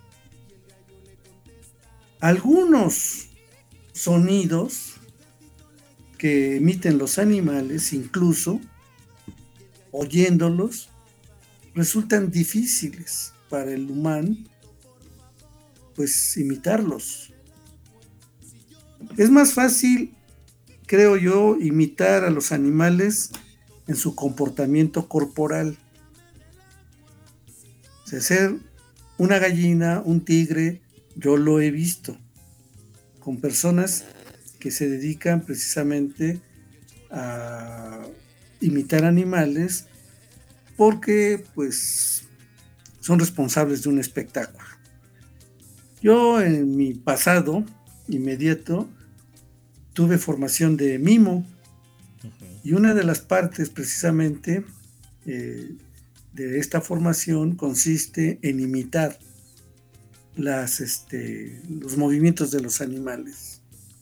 Algunos sonidos que emiten los animales, incluso oyéndolos, resultan difíciles para el humano, pues imitarlos. Es más fácil, creo yo, imitar a los animales en su comportamiento corporal. O sea, ser una gallina, un tigre, yo lo he visto con personas que se dedican precisamente a imitar animales porque pues son responsables de un espectáculo. Yo en mi pasado inmediato tuve formación de mimo y una de las partes precisamente eh, de esta formación consiste en imitar las, este, los movimientos de los animales.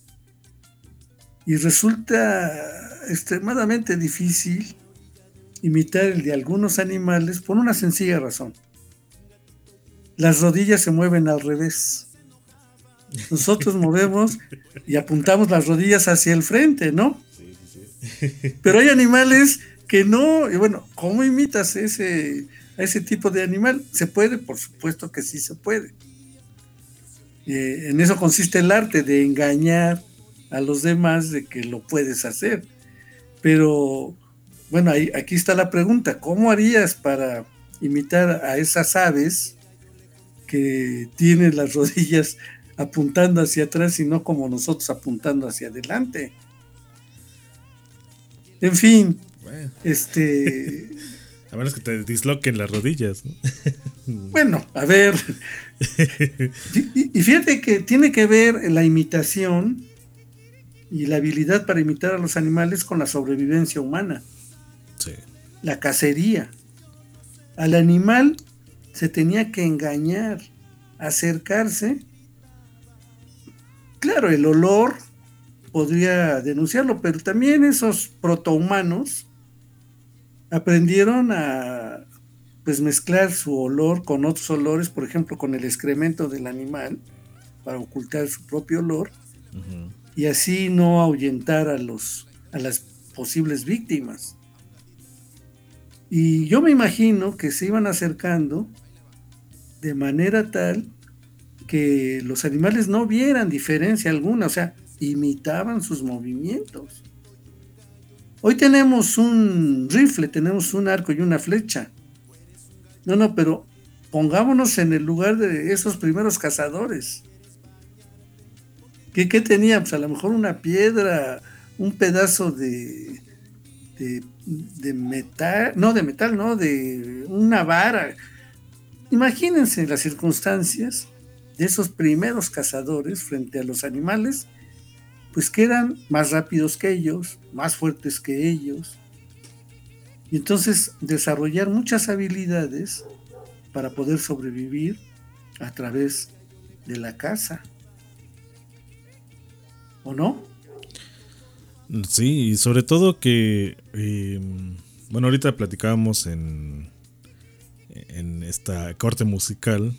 Y resulta extremadamente difícil imitar el de algunos animales por una sencilla razón. Las rodillas se mueven al revés. Nosotros movemos y apuntamos las rodillas hacia el frente, ¿no? Sí, sí, sí. Pero hay animales que no, y bueno, ¿cómo imitas ese, a ese tipo de animal? ¿Se puede? Por supuesto que sí se puede. Eh, en eso consiste el arte, de engañar a los demás de que lo puedes hacer. Pero, bueno, ahí, aquí está la pregunta, ¿cómo harías para imitar a esas aves que tienen las rodillas apuntando hacia atrás y no como nosotros apuntando hacia adelante? En fin, Bueno. este... A menos que te disloquen las rodillas, ¿no? Bueno, a ver. Y, y fíjate que tiene que ver la imitación y la habilidad para imitar a los animales con la sobrevivencia humana. Sí. La cacería. Al animal se tenía que engañar, acercarse. Claro, el olor podría denunciarlo, pero también esos protohumanos aprendieron a pues mezclar su olor con otros olores, por ejemplo, con el excremento del animal, para ocultar su propio olor, Uh-huh. y así no ahuyentar a los a las posibles víctimas. Y yo me imagino que se iban acercando de manera tal que los animales no vieran diferencia alguna, o sea, imitaban sus movimientos. Hoy tenemos un rifle, tenemos un arco y una flecha. No, no, pero pongámonos en el lugar de esos primeros cazadores. ¿Qué, qué tenían? Pues a lo mejor una piedra, un pedazo de, de, de metal, no de metal, no, de una vara. Imagínense las circunstancias de esos primeros cazadores frente a los animales, pues que eran más rápidos que ellos, más fuertes que ellos, y entonces desarrollar muchas habilidades para poder sobrevivir a través de la caza. ¿O no? Sí, y sobre todo que, eh, bueno, ahorita platicábamos en, en esta corte musical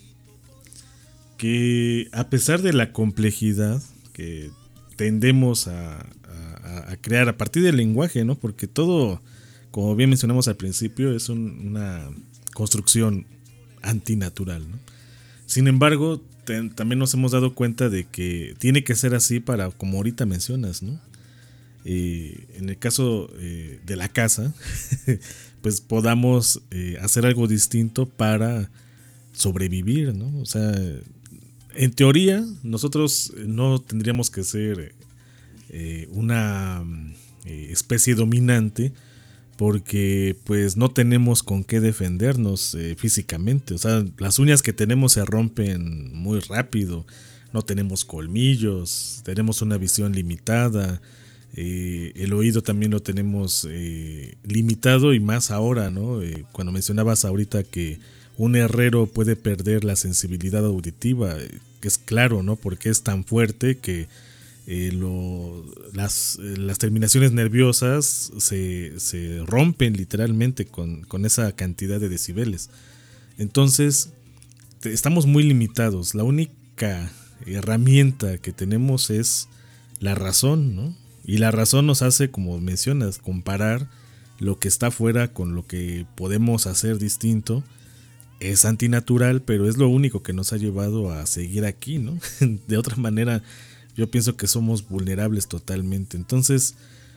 que a pesar de la complejidad que tendemos a, a, a crear a partir del lenguaje, ¿no? Porque todo, como bien mencionamos al principio, es un, una construcción antinatural, ¿no? Sin embargo, ten, también nos hemos dado cuenta de que tiene que ser así para, como ahorita mencionas, ¿no? Eh, en el caso eh, de la caza, pues podamos eh, hacer algo distinto para sobrevivir, ¿no? O sea, en teoría, nosotros no tendríamos que ser eh, una eh, especie dominante, porque pues no tenemos con qué defendernos eh, físicamente. O sea, las uñas que tenemos se rompen muy rápido, no tenemos colmillos, tenemos una visión limitada, eh, el oído también lo tenemos eh, limitado, y más ahora, ¿no? Eh, cuando mencionabas ahorita que un herrero puede perder la sensibilidad auditiva, eh, que es claro, ¿no? Porque es tan fuerte que Eh, lo, las, eh, las terminaciones nerviosas se, se rompen literalmente con, con esa cantidad de decibeles. Entonces te, estamos muy limitados. La única herramienta que tenemos es la razón, ¿no? Y la razón nos hace, como mencionas, comparar lo que está afuera con lo que podemos hacer distinto. Es antinatural, pero es lo único que nos ha llevado a seguir aquí, ¿no? De otra manera, yo pienso que somos vulnerables totalmente. Entonces,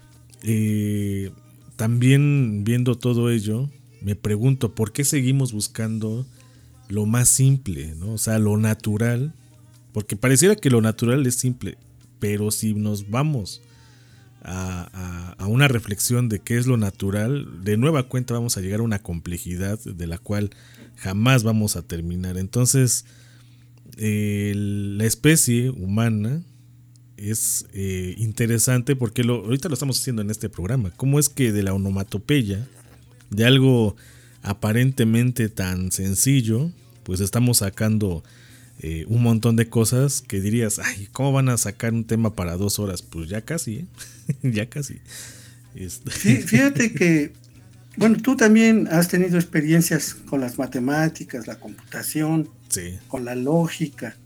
eh, también viendo todo ello, me pregunto, ¿por qué seguimos buscando lo más simple, ¿no? O sea, lo natural? Porque pareciera que lo natural es simple, pero si nos vamos a, a, a una reflexión de qué es lo natural, de nueva cuenta vamos a llegar a una complejidad de la cual jamás vamos a terminar. Entonces, eh, la especie humana es eh, interesante porque lo, ahorita lo estamos haciendo en este programa. ¿Cómo es que de la onomatopeya, de algo aparentemente tan sencillo, pues estamos sacando eh, un montón de cosas que dirías, ay, ¿cómo van a sacar un tema para dos horas? Pues ya casi, ¿eh? ya casi. Este. Sí, fíjate que, bueno, tú también has tenido experiencias con las matemáticas, la computación, sí, con la lógica,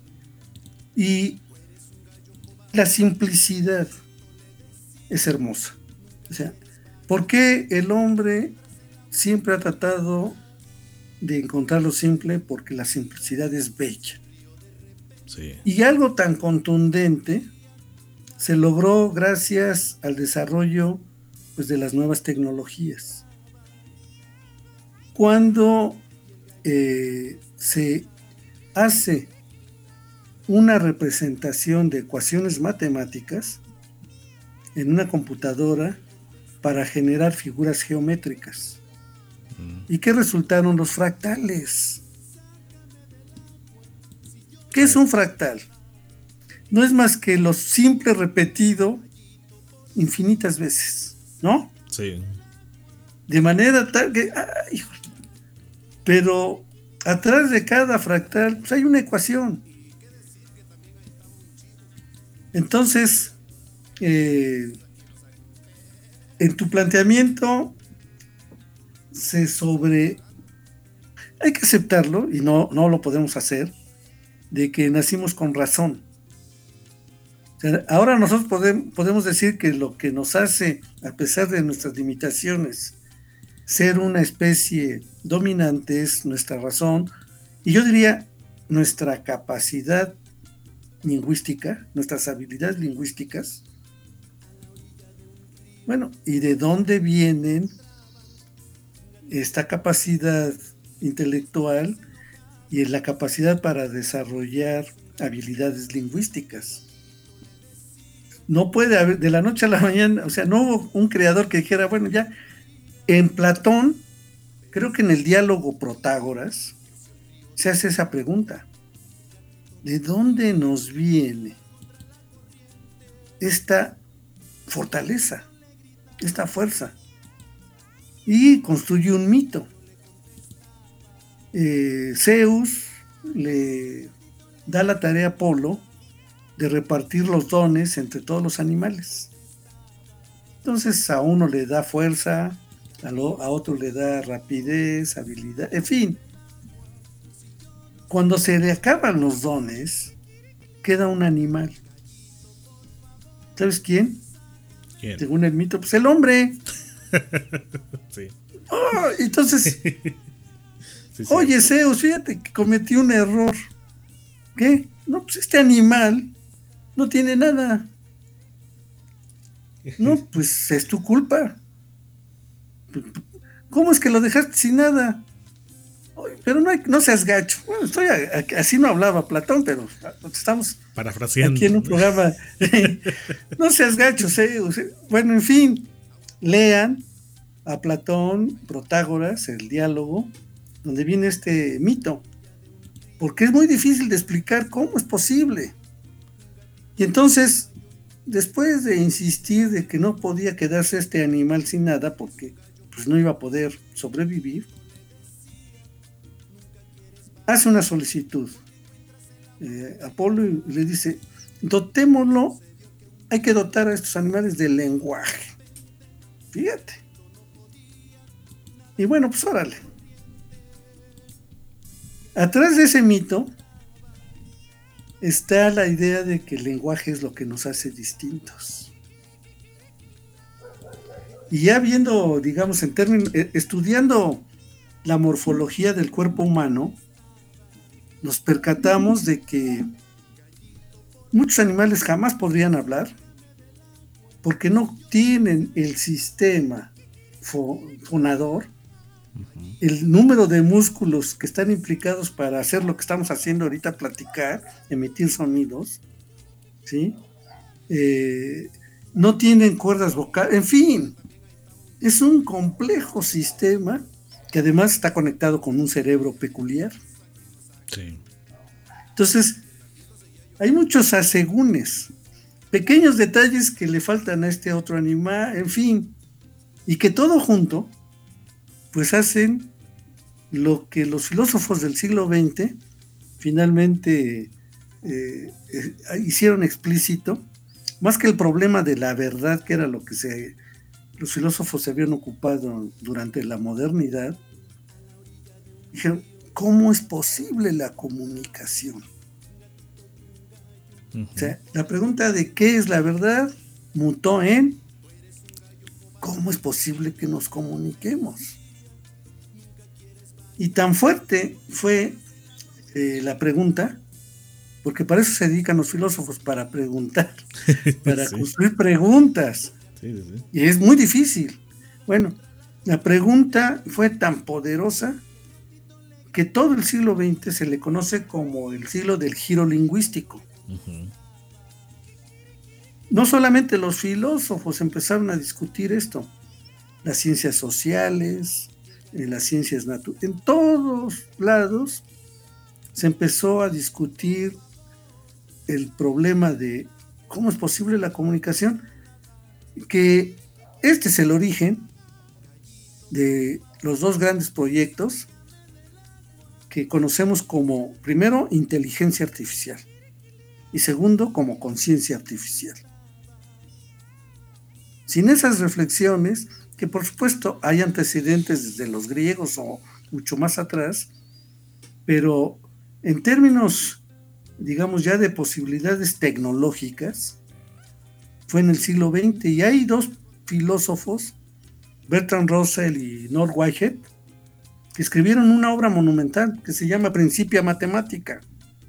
y la simplicidad es hermosa. O sea, ¿por qué el hombre siempre ha tratado de encontrar lo simple? Porque la simplicidad es bella. Sí. Y algo tan contundente se logró gracias al desarrollo, pues, de las nuevas tecnologías. Cuando eh, se hace una representación de ecuaciones matemáticas en una computadora para generar figuras geométricas. Mm. ¿Y qué resultaron los fractales? ¿Qué es un fractal? No es más que lo simple repetido infinitas veces, ¿no? Sí. De manera tal que... ¡ay! Pero atrás de cada fractal, pues, hay una ecuación. Entonces, eh, en tu planteamiento se sobre... Hay que aceptarlo, y no, no lo podemos hacer, de que nacimos con razón. O sea, ahora nosotros podemos, podemos decir que lo que nos hace, a pesar de nuestras limitaciones, ser una especie dominante es nuestra razón, y yo diría nuestra capacidad lingüística, nuestras habilidades lingüísticas. Bueno, ¿y de dónde vienen esta capacidad intelectual y la capacidad para desarrollar habilidades lingüísticas? No puede haber de la noche a la mañana, o sea, no hubo un creador que dijera, bueno, ya, en Platón, creo que en el diálogo Protágoras, se hace esa pregunta. ¿De dónde nos viene esta fortaleza, esta fuerza? Y construye un mito. Eh, Zeus le da la tarea a Apolo de repartir los dones entre todos los animales. Entonces a uno le da fuerza, a, lo, a otro le da rapidez, habilidad, en fin. Cuando se le acaban los dones, queda un animal. ¿Sabes quién? ¿Quién? Según el mito, pues el hombre. Sí. Oh, entonces, sí, sí. Oye, Zeus, fíjate que cometí un error. ¿Qué? No, pues este animal no tiene nada. No, pues es tu culpa. ¿Cómo es que lo dejaste sin nada? Pero no, hay, no seas gacho. Bueno, estoy a, a, así no hablaba Platón, pero estamos parafraseando aquí en un programa. No seas gacho, Zeus. Bueno, en fin, lean a Platón, Protágoras, el diálogo, donde viene este mito, porque es muy difícil de explicar cómo es posible. Y entonces, después de insistir de que no podía quedarse este animal sin nada, porque pues no iba a poder sobrevivir, hace una solicitud. Eh, Apolo le dice, dotémoslo, hay que dotar a estos animales de lenguaje. Fíjate. Y bueno, pues órale. Atrás de ese mito está la idea de que el lenguaje es lo que nos hace distintos. Y ya viendo, digamos, en términos, estudiando la morfología del cuerpo humano, nos percatamos de que muchos animales jamás podrían hablar porque no tienen el sistema fonador, uh-huh. el número de músculos que están implicados para hacer lo que estamos haciendo ahorita, platicar, emitir sonidos, ¿sí? Eh, no tienen cuerdas vocales, en fin, es un complejo sistema que además está conectado con un cerebro peculiar. Sí. Entonces, hay muchos asegúnes, pequeños detalles que le faltan a este otro animal, en fin, y que todo junto, pues hacen lo que los filósofos del siglo veinte finalmente eh, eh, hicieron explícito, más que el problema de la verdad, que era lo que se, los filósofos se habían ocupado durante la modernidad, dijeron, ¿cómo es posible la comunicación? Uh-huh. O sea, la pregunta de qué es la verdad mutó en ¿cómo es posible que nos comuniquemos? Y tan fuerte fue eh, la pregunta, porque para eso se dedican los filósofos, para preguntar, para sí. construir preguntas. Sí, sí, sí. Y es muy difícil. Bueno, la pregunta fue tan poderosa que todo el siglo veinte se le conoce como el siglo del giro lingüístico. Uh-huh. No solamente los filósofos empezaron a discutir esto, las ciencias sociales, las ciencias naturales, en todos lados se empezó a discutir el problema de cómo es posible la comunicación, que este es el origen de los dos grandes proyectos que conocemos como, primero, inteligencia artificial y segundo, como conciencia artificial. Sin esas reflexiones, que por supuesto hay antecedentes desde los griegos o mucho más atrás, pero en términos, digamos ya de posibilidades tecnológicas, fue en el siglo veinte y hay dos filósofos, Bertrand Russell y Noel Whitehead, que escribieron una obra monumental que se llama Principia Mathematica.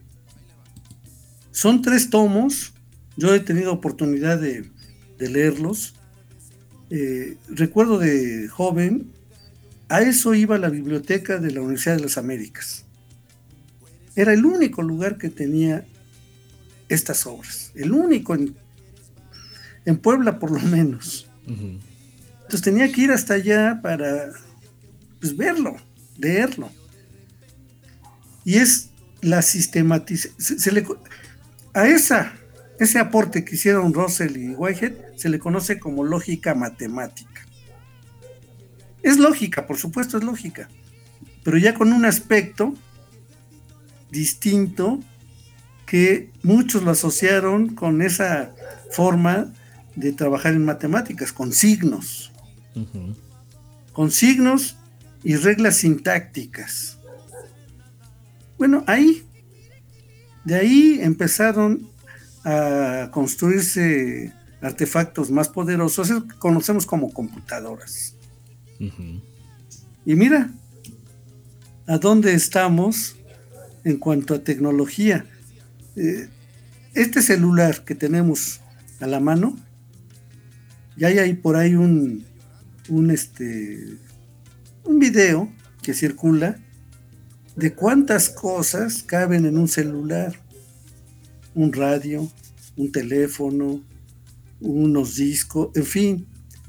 Son tres tomos, yo he tenido oportunidad de, de leerlos. Eh, recuerdo de joven, a eso iba a la biblioteca de la Universidad de las Américas. Era el único lugar que tenía estas obras, el único en, en Puebla por lo menos. Uh-huh. Entonces tenía que ir hasta allá para pues, verlo, leerlo. Y es la sistematización. Se, se le, a esa, ese aporte que hicieron Russell y Whitehead se le conoce como lógica matemática. Es lógica, por supuesto es lógica, pero ya con un aspecto distinto que muchos lo asociaron con esa forma de trabajar en matemáticas, con signos. Uh-huh. Con signos y reglas sintácticas. Bueno, ahí, de ahí empezaron a construirse artefactos más poderosos, eso que conocemos como computadoras. Uh-huh. Y mira, ¿a dónde estamos en cuanto a tecnología? Eh, este celular que tenemos a la mano, ya hay ahí por ahí un, un, este, un video que circula de cuántas cosas caben en un celular. Un radio, un teléfono, unos discos, en fin.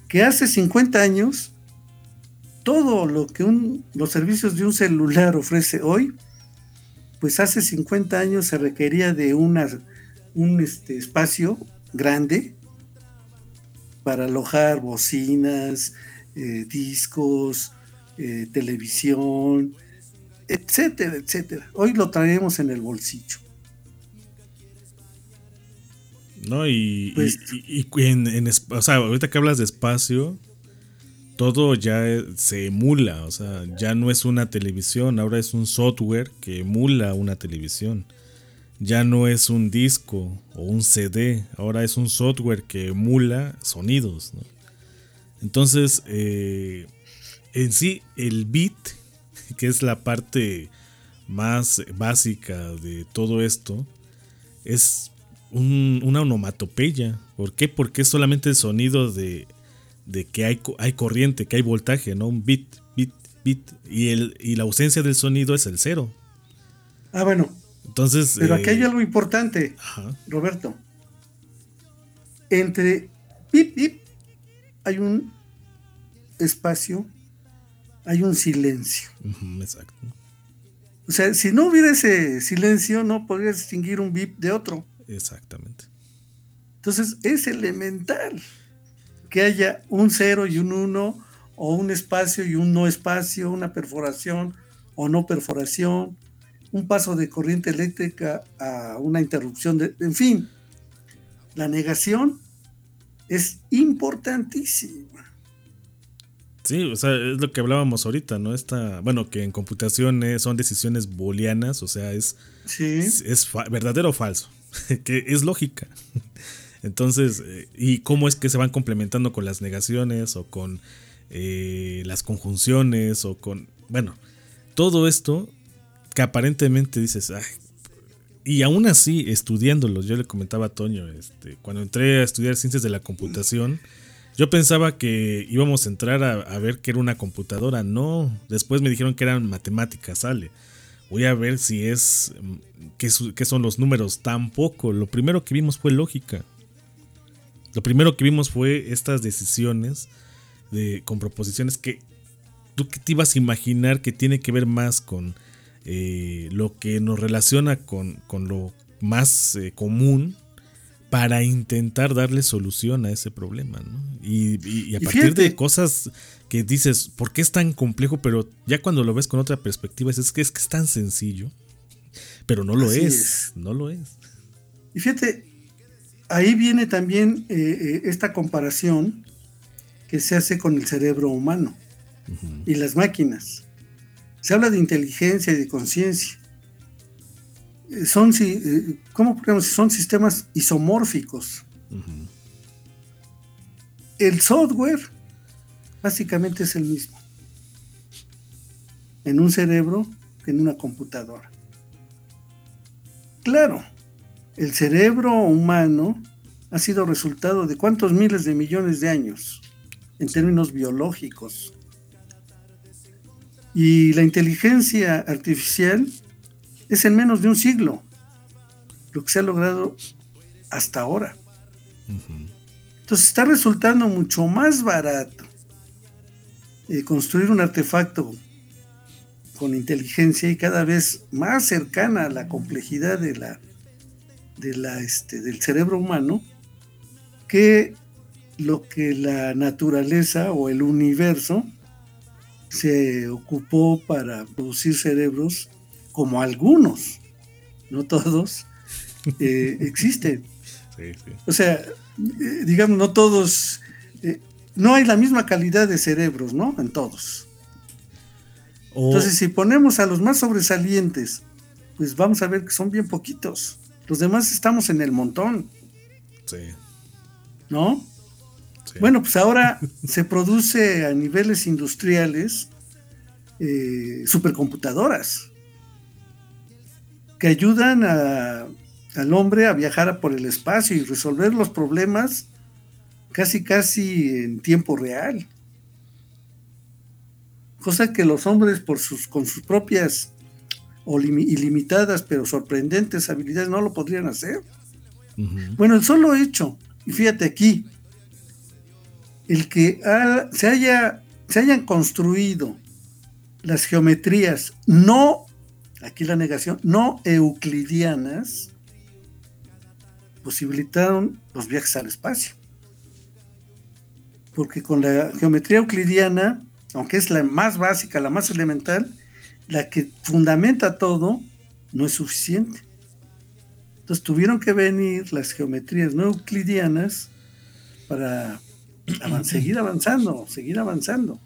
que hace cincuenta años, todo lo que un, los servicios de un celular ofrece hoy, pues hace cincuenta años se requería de una, un este, espacio grande para alojar bocinas, eh, discos, eh, televisión, etcétera, etcétera. Hoy lo traemos en el bolsillo. No, y, pues, y, y, y en, en, o sea, ahorita que hablas de espacio, todo ya se emula, o sea, ya no es una televisión, ahora es un software que emula una televisión. Ya no es un disco o un C D, ahora es un software que emula sonidos, ¿no? Entonces, eh, en sí, el beat, que es la parte más básica de todo esto, es un, una onomatopeya. ¿Por qué? Porque es solamente el sonido de, de que hay, hay corriente, que hay voltaje, ¿no? Un beat, beat, beat. Y, el, y la ausencia del sonido es el cero. Ah, bueno. Entonces, pero eh, aquí hay algo importante, ajá. Roberto. Entre pip, pip, hay un espacio, hay un silencio. Uh-huh, exacto. O sea, si no hubiera ese silencio, no podrías distinguir un bip de otro. Exactamente. Entonces, es elemental que haya un cero y un uno, o un espacio y un no espacio, una perforación o no perforación, un paso de corriente eléctrica a una interrupción de, en fin, la negación es importantísima. Sí, o sea, es lo que hablábamos ahorita, ¿no? Esta, bueno, que en computación eh, son decisiones booleanas, o sea, es, sí. es, es fa- verdadero o falso, que es lógica. Entonces, eh, ¿y cómo es que se van complementando con las negaciones o con eh, las conjunciones o con, bueno, todo esto que aparentemente dices, ay, y aún así, estudiándolos, yo le comentaba a Toño, este, cuando entré a estudiar ciencias de la computación, yo pensaba que íbamos a entrar a, a ver qué era una computadora. No, después me dijeron que eran matemáticas, sale. Voy a ver si es, qué, qué son los números. Tampoco, lo primero que vimos fue lógica. Lo primero que vimos fue estas decisiones de, con proposiciones que tú que te ibas a imaginar que tiene que ver más con eh, lo que nos relaciona con, con lo más eh, común, para intentar darle solución a ese problema, ¿no? Y, y, y a y partir fíjate, de cosas que dices, ¿por qué es tan complejo? Pero ya cuando lo ves con otra perspectiva, es que es, que es tan sencillo, pero no lo es, es, no lo es. Y fíjate, ahí viene también eh, esta comparación que se hace con el cerebro humano uh-huh. y las máquinas. Se habla de inteligencia y de conciencia. Son, ¿cómo podemos decir? Son sistemas isomórficos. Uh-huh. El software básicamente es el mismo en un cerebro que en una computadora. Claro, el cerebro humano ha sido resultado de cuántos miles de millones de años en términos biológicos. Y la inteligencia artificial es en menos de un siglo lo que se ha logrado hasta ahora. Uh-huh. Entonces está resultando mucho más barato eh, construir un artefacto con inteligencia y cada vez más cercana a la complejidad de la, de la, este, del cerebro humano que lo que la naturaleza o el universo se ocupó para producir cerebros, como algunos, no todos, eh, existen. Sí, sí. O sea, eh, digamos, no todos, eh, no hay la misma calidad de cerebros, ¿no? En todos. Oh. Entonces, si ponemos a los más sobresalientes, pues vamos a ver que son bien poquitos. Los demás estamos en el montón. Sí. ¿No? Sí. Bueno, pues ahora se produce a niveles industriales eh, supercomputadoras que ayudan a, al hombre a viajar por el espacio y resolver los problemas casi casi en tiempo real. Cosa que los hombres por sus, con sus propias o lim, ilimitadas pero sorprendentes habilidades no lo podrían hacer. Uh-huh. Bueno, el solo hecho, y fíjate aquí, el que ha, se, haya, se hayan construido las geometrías no, aquí la negación, no euclidianas, posibilitaron los viajes al espacio. Porque con la geometría euclidiana, aunque es la más básica, la más elemental, la que fundamenta todo, no es suficiente. Entonces tuvieron que venir las geometrías no euclidianas para avan- seguir avanzando, seguir avanzando.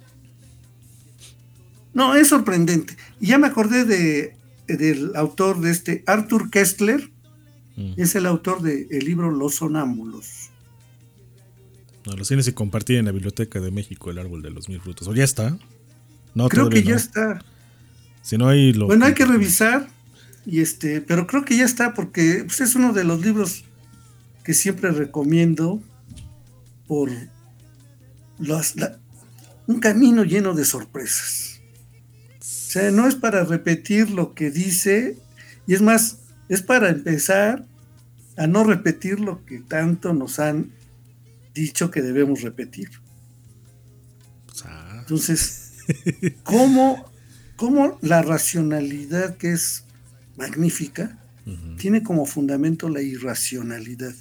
No, es sorprendente. Y ya me acordé de, del autor de este, Arthur Koestler, mm. es el autor del libro Los Sonámbulos. No, los tienes que compartir en la Biblioteca de México, El Árbol de los Mil Frutos. ¿O ya está? No, creo que ya no. está. Si no hay lo bueno, hay que revisar, y este, pero creo que ya está, porque pues, es uno de los libros que siempre recomiendo por los, la, un camino lleno de sorpresas. O sea, no es para repetir lo que dice, y es más, es para empezar a no repetir lo que tanto nos han dicho que debemos repetir. Entonces, ¿cómo, cómo la racionalidad, que es magnífica, uh-huh. tiene como fundamento la irracionalidad?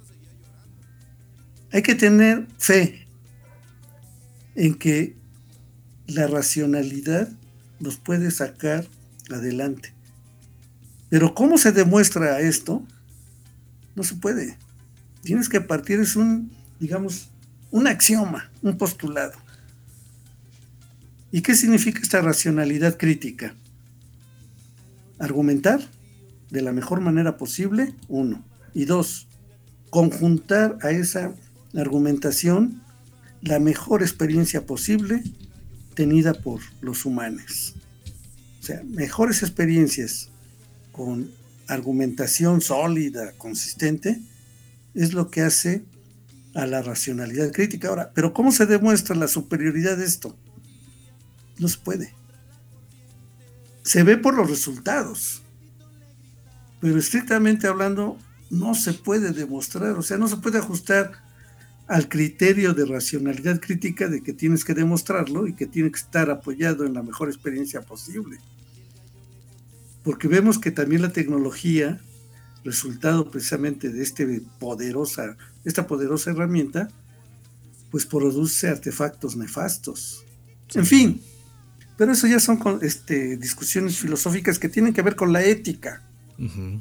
Hay que tener fe en que la racionalidad nos puede sacar adelante. Pero ¿cómo se demuestra esto? No se puede. Tienes que partir, es un, digamos, un axioma, un postulado. ¿Y qué significa esta racionalidad crítica? Argumentar de la mejor manera posible, uno. Y dos, conjuntar a esa argumentación la mejor experiencia posible tenida por los humanos. O sea, mejores experiencias con argumentación sólida, consistente, es lo que hace a la racionalidad crítica. Ahora, ¿pero cómo se demuestra la superioridad de esto? No se puede. Se ve por los resultados, pero estrictamente hablando no se puede demostrar, o sea, no se puede ajustar al criterio de racionalidad crítica de que tienes que demostrarlo y que tiene que estar apoyado en la mejor experiencia posible. Porque vemos que también la tecnología, resultado precisamente de este poderosa, esta poderosa herramienta, pues produce artefactos nefastos. Sí. En fin, pero eso ya son este, discusiones filosóficas que tienen que ver con la ética. Uh-huh.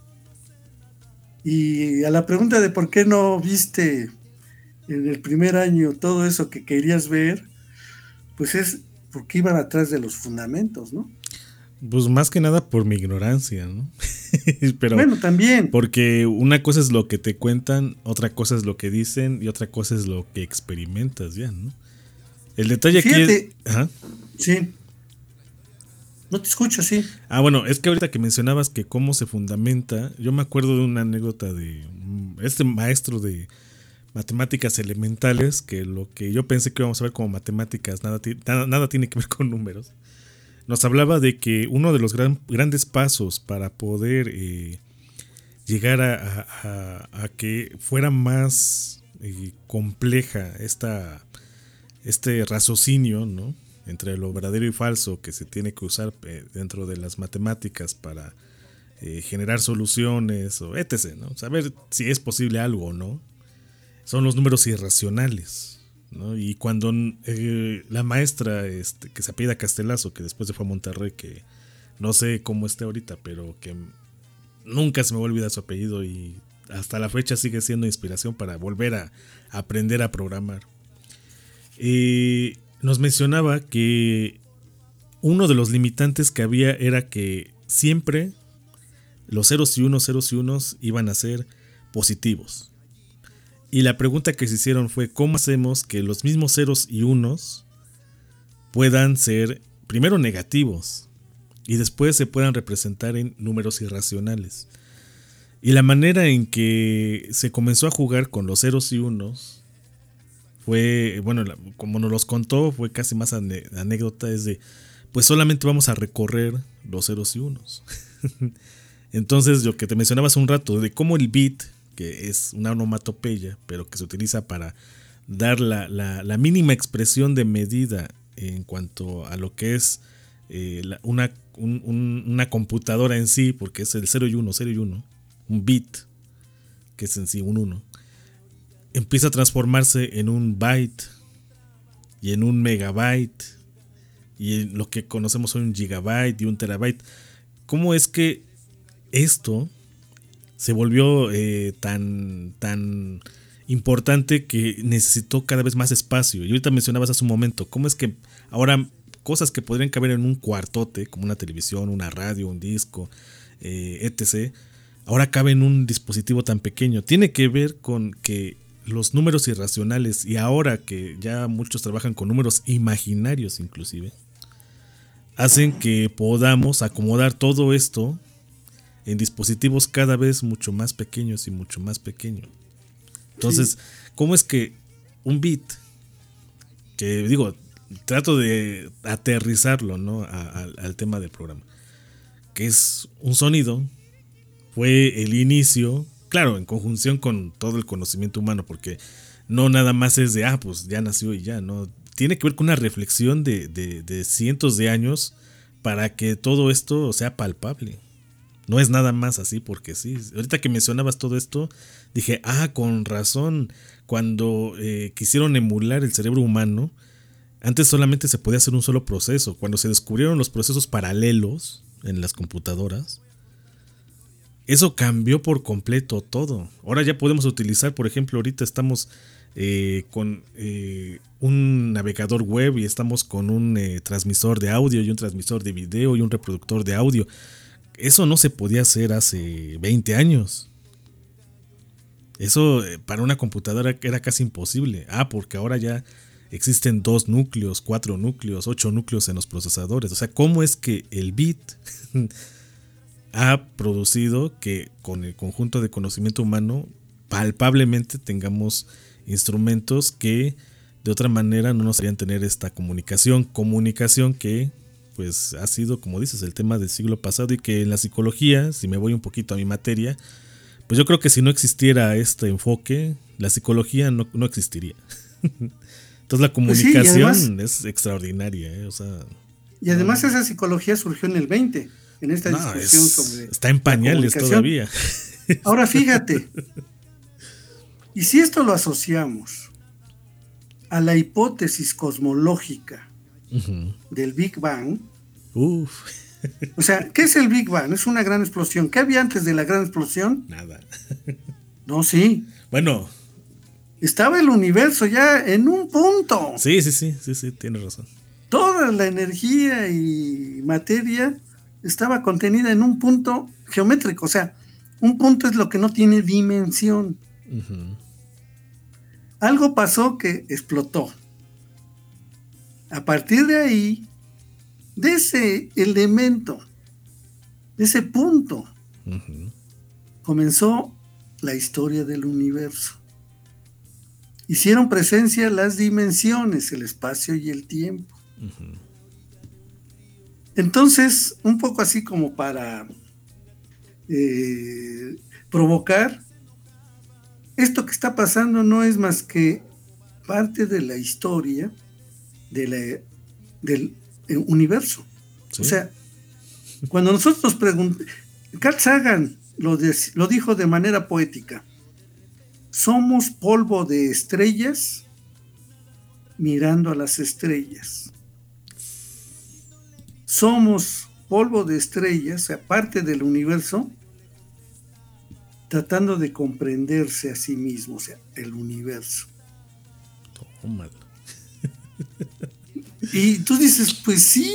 Y a la pregunta de por qué no viste en el primer año todo eso que querías ver, pues es porque iban atrás de los fundamentos, ¿no? Pues más que nada por mi ignorancia, ¿no? Pero bueno, también. Porque una cosa es lo que te cuentan, otra cosa es lo que dicen y otra cosa es lo que experimentas ya, ¿no? El detalle Fíjate, aquí es... Ajá. Sí. No te escucho, sí. Ah, bueno, es que ahorita que mencionabas que cómo se fundamenta, yo me acuerdo de una anécdota de este maestro de matemáticas elementales, que lo que yo pensé que íbamos a ver como matemáticas, nada, nada, nada tiene que ver con números. Nos hablaba de que uno de los gran, grandes pasos para poder eh, llegar a, a, a que fuera más eh, compleja esta, este raciocinio, ¿no?, entre lo verdadero y falso que se tiene que usar eh, dentro de las matemáticas para eh, generar soluciones o etcétera, ¿no? Saber si es posible algo o no, son los números irracionales, ¿no? Y cuando eh, la maestra este, que se apellida Castelazo, que después se fue a Monterrey, que no sé cómo esté ahorita, pero que nunca se me va a olvidar su apellido y hasta la fecha sigue siendo inspiración para volver a, a aprender a programar. Eh, nos mencionaba que uno de los limitantes que había era que siempre los ceros y unos, ceros y unos iban a ser positivos. Y la pregunta que se hicieron fue: ¿cómo hacemos que los mismos ceros y unos puedan ser primero negativos y después se puedan representar en números irracionales? Y la manera en que se comenzó a jugar con los ceros y unos fue, bueno, como nos los contó, fue casi más anécdota, es de, pues solamente vamos a recorrer los ceros y unos. Entonces, lo que te mencionaba hace un rato, de cómo el bit, que es una onomatopeya, pero que se utiliza para dar la, la, la mínima expresión de medida en cuanto a lo que es eh, la, una, un, un, una computadora en sí, porque es el cero y uno, cero y uno, un bit, que es en sí un uno, empieza a transformarse en un byte y en un megabyte y en lo que conocemos hoy un gigabyte y un terabyte. ¿Cómo es que esto se volvió eh, tan, tan importante que necesitó cada vez más espacio? Y ahorita mencionabas hace un momento, ¿cómo es que ahora cosas que podrían caber en un cuartote, como una televisión, una radio, un disco, eh, etcétera, ahora cabe en un dispositivo tan pequeño? Tiene que ver con que los números irracionales, y ahora que ya muchos trabajan con números imaginarios inclusive, hacen que podamos acomodar todo esto en dispositivos cada vez mucho más pequeños y mucho más pequeños. Entonces, sí. ¿Cómo es que un bit, que digo, trato de aterrizarlo, ¿no?, a, a, al tema del programa, que es un sonido, fue el inicio, claro, en conjunción con todo el conocimiento humano, porque no nada más es de, ah, pues ya nació y ya, no, tiene que ver con una reflexión de, de, de cientos de años para que todo esto sea palpable. No es nada más así porque sí. Ahorita que mencionabas todo esto, dije, ah, con razón, cuando eh, quisieron emular el cerebro humano, antes solamente se podía hacer un solo proceso. Cuando se descubrieron los procesos paralelos en las computadoras, eso cambió por completo todo. Ahora ya podemos utilizar, por ejemplo, ahorita estamos eh, con eh, un navegador web y estamos con un eh, transmisor de audio y un transmisor de video y un reproductor de audio. Eso no se podía hacer hace veinte años. Eso eh, para una computadora era casi imposible. Ah, porque ahora ya existen dos núcleos, cuatro núcleos, ocho núcleos en los procesadores. O sea, ¿cómo es que el bit ha producido que con el conjunto de conocimiento humano palpablemente tengamos instrumentos que de otra manera no nos harían tener esta comunicación, comunicación que pues ha sido, como dices, el tema del siglo pasado, y que en la psicología, si me voy un poquito a mi materia, pues yo creo que si no existiera este enfoque, la psicología no, no existiría. Entonces la comunicación pues sí, además, es extraordinaria, ¿eh? O sea, y además no, esa psicología surgió en el veinte, en esta no, discusión es, sobre está en pañales todavía. Ahora fíjate, y si esto lo asociamos a la hipótesis cosmológica uh-huh. del Big Bang, Uf. O sea, ¿qué es el Big Bang? Es una gran explosión. ¿Qué había antes de la gran explosión? Nada. No, sí. Bueno. Estaba el universo ya en un punto. Sí, sí, sí, sí, sí, tienes razón. Toda la energía y materia estaba contenida en un punto geométrico. O sea, un punto es lo que no tiene dimensión. Uh-huh. Algo pasó que explotó. A partir de ahí, de ese elemento, de ese punto, uh-huh. comenzó la historia del universo. Hicieron presencia las dimensiones, el espacio y el tiempo. Uh-huh. Entonces, un poco así como para eh, provocar, esto que está pasando no es más que parte de la historia de la, del universo. ¿Sí? O sea, cuando nosotros nos preguntamos, Carl Sagan lo, de, lo dijo de manera poética: somos polvo de estrellas mirando a las estrellas. Somos polvo de estrellas, o sea, parte del universo, tratando de comprenderse a sí mismo, o sea, el universo. Tómalo. Y tú dices, pues sí.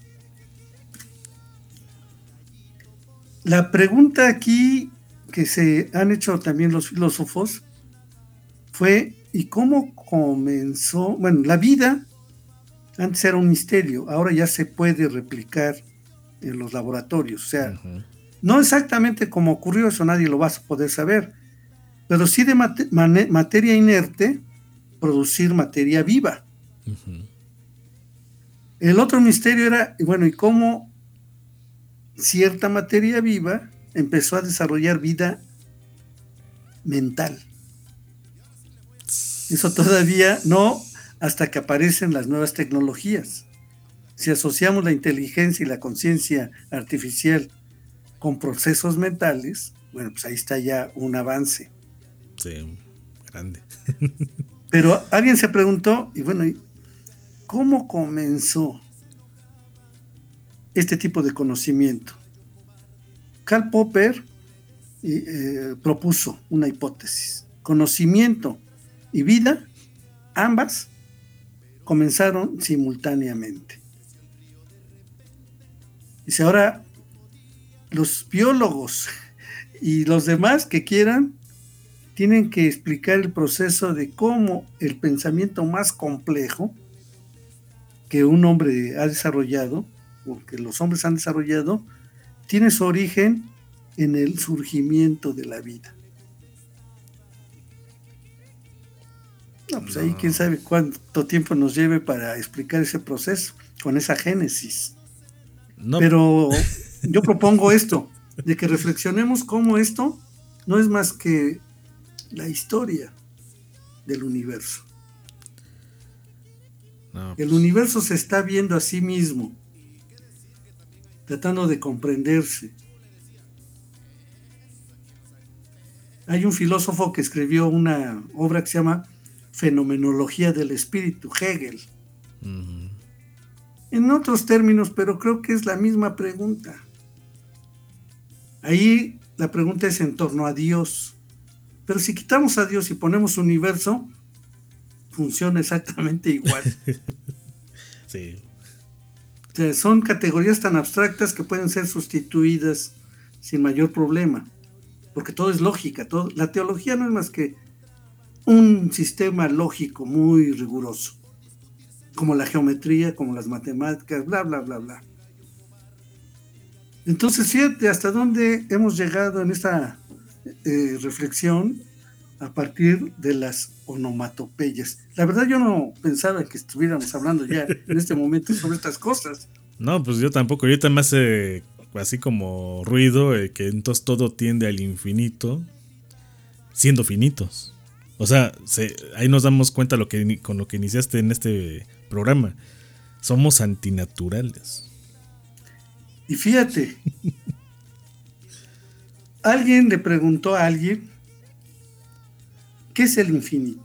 La pregunta aquí que se han hecho también los filósofos fue, ¿y cómo comenzó? Bueno, la vida antes era un misterio, ahora ya se puede replicar en los laboratorios, o sea, uh-huh. no exactamente como ocurrió, eso nadie lo va a poder saber, pero sí de mate- man- materia inerte producir materia viva. Uh-huh. El otro misterio era, bueno, ¿y cómo cierta materia viva empezó a desarrollar vida mental? Eso todavía no, hasta que aparecen las nuevas tecnologías. Si asociamos la inteligencia y la conciencia artificial con procesos mentales, bueno, pues ahí está ya un avance. Sí, grande. Pero alguien se preguntó, y bueno, ¿cómo comenzó este tipo de conocimiento? Karl Popper eh, propuso una hipótesis. Conocimiento y vida, ambas, comenzaron simultáneamente. Dice, ahora los biólogos y los demás que quieran tienen que explicar el proceso de cómo el pensamiento más complejo que un hombre ha desarrollado, o que los hombres han desarrollado, tiene su origen en el surgimiento de la vida. No, pues no. Ahí quién sabe cuánto tiempo nos lleve para explicar ese proceso, con esa génesis. No. Pero yo propongo esto, de que reflexionemos cómo esto no es más que la historia del universo. No, pues. El universo se está viendo a sí mismo, tratando de comprenderse. Hay un filósofo que escribió una obra que se llama Fenomenología del Espíritu, Hegel. Uh-huh. En otros términos, pero creo que es la misma pregunta. Ahí la pregunta es en torno a Dios. Pero si quitamos a Dios y ponemos universo, funciona exactamente igual. Sí. O sea, son categorías tan abstractas que pueden ser sustituidas sin mayor problema, porque todo es lógica. Todo, la teología no es más que un sistema lógico muy riguroso, como la geometría, como las matemáticas, bla, bla, bla, bla. Entonces, fíjate hasta dónde hemos llegado en esta eh, reflexión a partir de las onomatopeyas. La verdad, yo no pensaba que estuviéramos hablando ya en este momento sobre estas cosas. No, pues yo tampoco. Ahorita me hace así como ruido eh, que entonces todo tiende al infinito, siendo finitos. O sea, se, ahí nos damos cuenta lo que, con lo que iniciaste en este programa. Somos antinaturales. Y fíjate, alguien le preguntó a alguien, ¿qué es el infinito?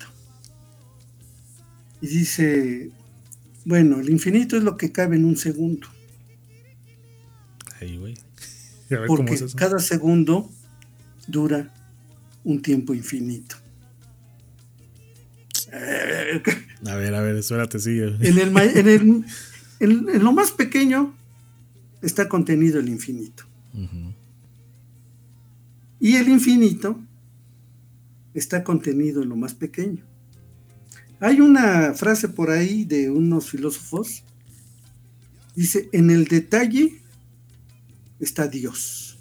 Y dice, bueno, el infinito es lo que cabe en un segundo. Ay, güey. Porque ¿cómo es eso? Cada segundo dura un tiempo infinito. A ver, a ver, espérate, sigue. En, el, en, el, en, en lo más pequeño está contenido el infinito. Uh-huh. Y el infinito está contenido en lo más pequeño. Hay una frase por ahí de unos filósofos, dice, en el detalle está Dios.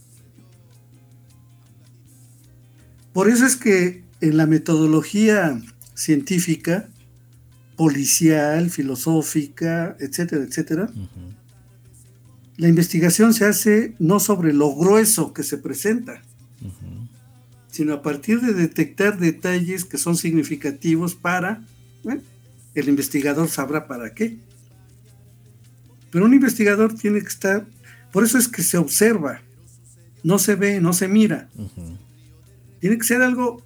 Por eso es que en la metodología científica, policial, filosófica, etcétera, etcétera, uh-huh. La investigación se hace no sobre lo grueso que se presenta, uh-huh. sino a partir de detectar detalles que son significativos para, bueno, el investigador sabrá para qué. Pero un investigador tiene que estar, por eso es que se observa, no se ve, no se mira. Uh-huh. Tiene que ser algo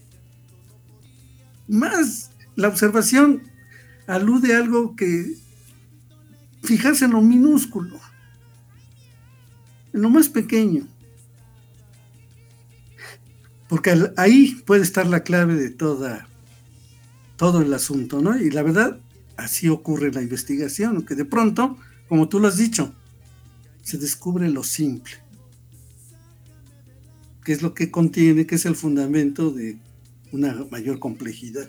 más. La observación alude a algo que, fijarse en lo minúsculo, en lo más pequeño, porque ahí puede estar la clave de toda, todo el asunto, ¿no? Y la verdad, así ocurre en la investigación, que de pronto, como tú lo has dicho, se descubre lo simple, que es lo que contiene, que es el fundamento de una mayor complejidad.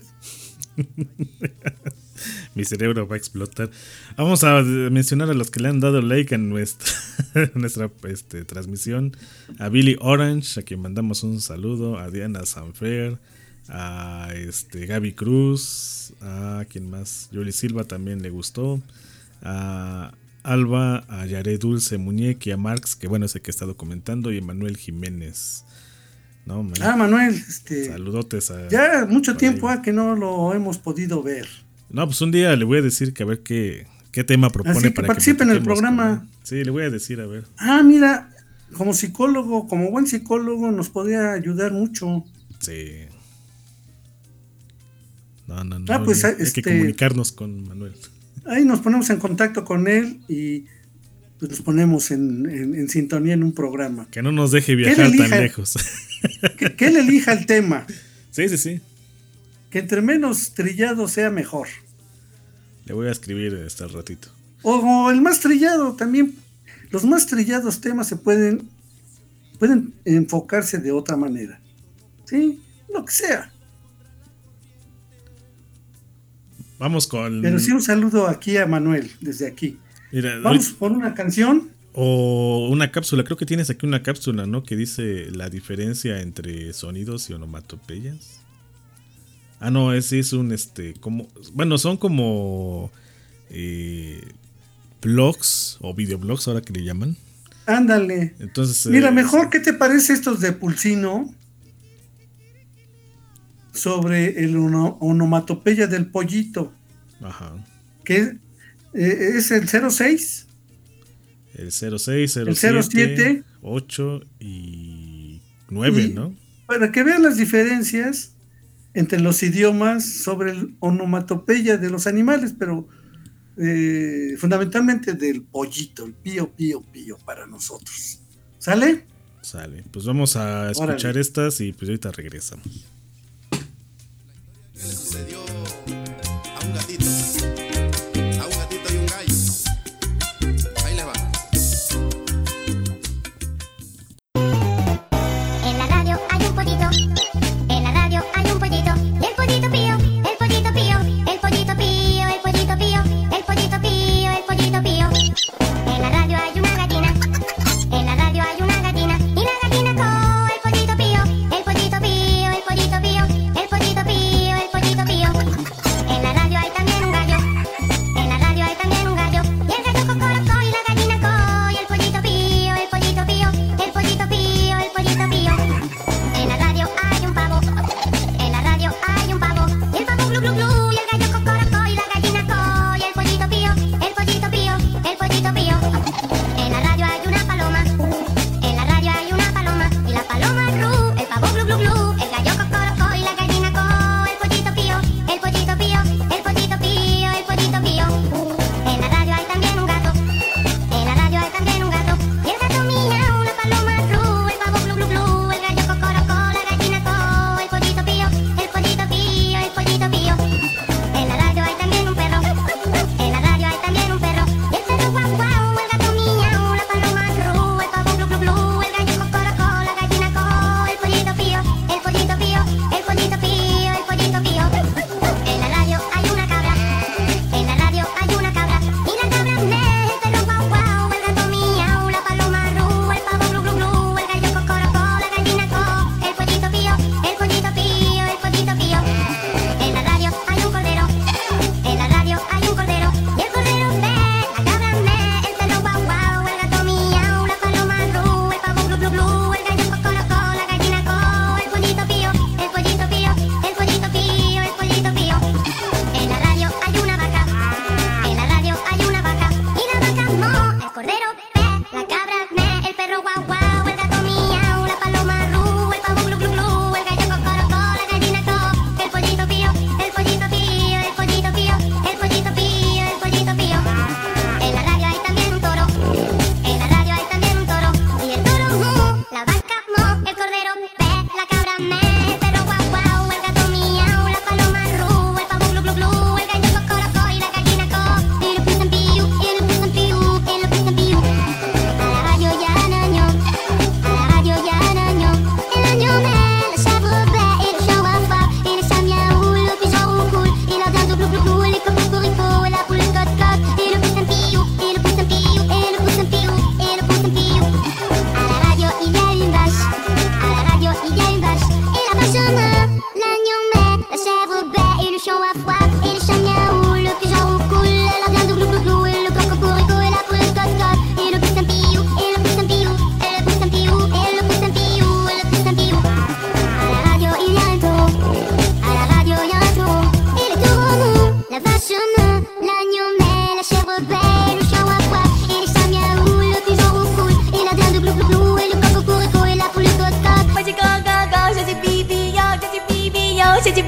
Mi cerebro va a explotar. Vamos a mencionar a los que le han dado like en nuestra, nuestra este, transmisión. A Billy Orange, a quien mandamos un saludo. A Diana Sanfer. A este, Gaby Cruz. A quien más. Yoli Silva también le gustó. A Alba. A Yaré Dulce Muñeca. Y a Marx, que bueno, es el que he estado comentando. Y Emanuel Jiménez. No, man. Ah, Manuel, este, saludotes a... Ya mucho tiempo ah, que no lo hemos podido ver. No, pues un día le voy a decir que a ver qué, qué tema propone. Así que para participe que en el programa. Sí, le voy a decir, a ver. Ah, mira, como psicólogo, como buen psicólogo, nos podría ayudar mucho. Sí. No, no, no. Ah, pues, hay este, que comunicarnos con Manuel. Ahí nos ponemos en contacto con él y pues nos ponemos en, en, en sintonía en un programa. Que no nos deje viajar elija, tan lejos. Que, que él elija el tema. Sí, sí, sí. Que entre menos trillado sea mejor. Le voy a escribir este ratito. O, o el más trillado también. Los más trillados temas se pueden, pueden enfocarse de otra manera. Sí, lo que sea. Vamos con... Pero sí un saludo aquí a Manuel, desde aquí. Mira, Vamos por una canción. O una cápsula, creo que tienes aquí una cápsula, ¿no? Que dice la diferencia entre sonidos y onomatopeyas. Ah, no, ese es un, este, como, bueno, son como eh, blogs o videoblogs, ahora que le llaman. Ándale. Entonces, mira, eh, mejor, ¿qué te parece estos de Pulsino? Sobre el ono, onomatopeya del pollito. Ajá. Que eh, es el cero seis. El cero seis, cero siete, ocho y nueve, y ¿no? Para que vean las diferencias entre los idiomas sobre el onomatopeya de los animales, pero eh, fundamentalmente del pollito, el pío, pío, pío para nosotros. ¿Sale? Sale. Pues vamos a escuchar Órale. estas y pues ahorita regresamos. ¿Qué le sucedió a un gatito? A un gatito y un gallo. Ahí les va. En la radio hay un pollito, en la radio hay un pollito, y el pollito pío, el pollito pío, el pollito pío, el pollito pío, el pollito pío, el pollito pío. En la radio hay una gallina, en la radio hay una gallina, y la gallina con el pollito pío, el pollito pío, el pollito pío, el pollito pío, el pollito pío.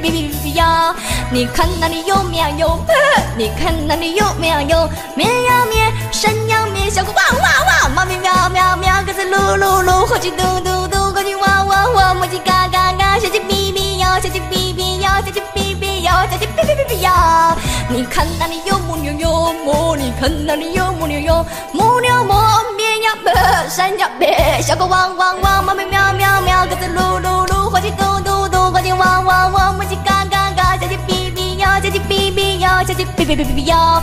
哔哔哔呀！你看那里有绵有，你看那里有绵有，绵呀绵，山呀绵，小狗汪汪汪，猫咪喵喵喵，鸽子噜噜噜，火鸡嘟嘟嘟，公鸡汪汪汪，母鸡嘎嘎嘎，小鸡哔哔呀，小鸡哔哔呀，小鸡哔哔呀，小鸡哔哔哔哔呀！你看那里有母牛有母，你看那里有母牛有母牛母，绵呀绵，山呀绵，小狗汪汪汪，猫咪喵喵喵，鸽子噜噜噜，火鸡嘟嘟嘟，公鸡汪汪汪，母鸡嘎嘎嘎，小鸡哔哔呀，小鸡哔哔呀，小鸡哔哔哔哔哔呀！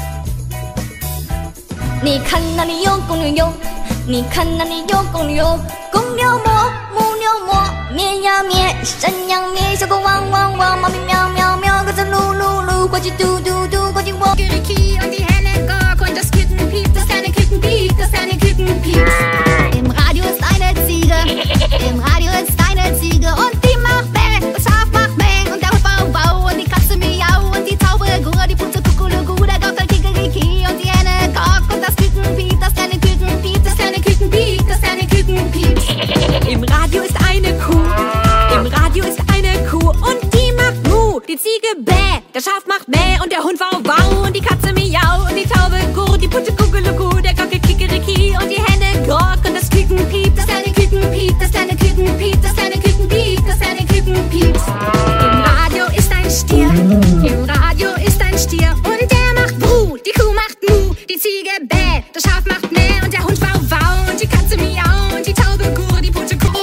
你看那里有公牛有，你看那里有公牛有，公牛磨，母牛磨，绵呀绵，山呀绵，小狗汪汪汪，猫咪喵喵喵，鸽子噜噜噜，火鸡嘟嘟嘟，公鸡汪。Und die Henne Gok und das Küken piept, das kleine Küken piept, das kleine Küken piept. Im Radio ist eine Ziege, im Radio ist eine Ziege und die macht Bäh, das Schaf macht Bäh und der Hund Bau Bau und die Katze Miau und die Taube Gur, die Putze Kuckuleku, der Gok der Kikeriki und die Henne Gok und das Küken piept, das kleine Küken piept, das kleine Küken piept, das kleine Küken piept. Im Radio ist eine Kuh, im Radio ist eine Kuh und die macht Mu, die Ziege Bäh, der Schaf macht Bäh und der Hund Wow Wow und die Katze Miau und die Taube Gur, die Putze Kuckuleku, der Gockel Kikeriki und die Henne Gok und das Küken piept, das kleine Küken piept, das kleine Küken piept, das kleine Küken piept, das kleine Küken piept. Im Radio ist ein Stier, im Radio ist ein Stier und der macht Bru, die Kuh macht Mu, die Ziege Bäh, das Schaf macht Mäh und der Hund Wow Wow und die Katze Miau und die Taube Gur, die Putze Kuckuleku.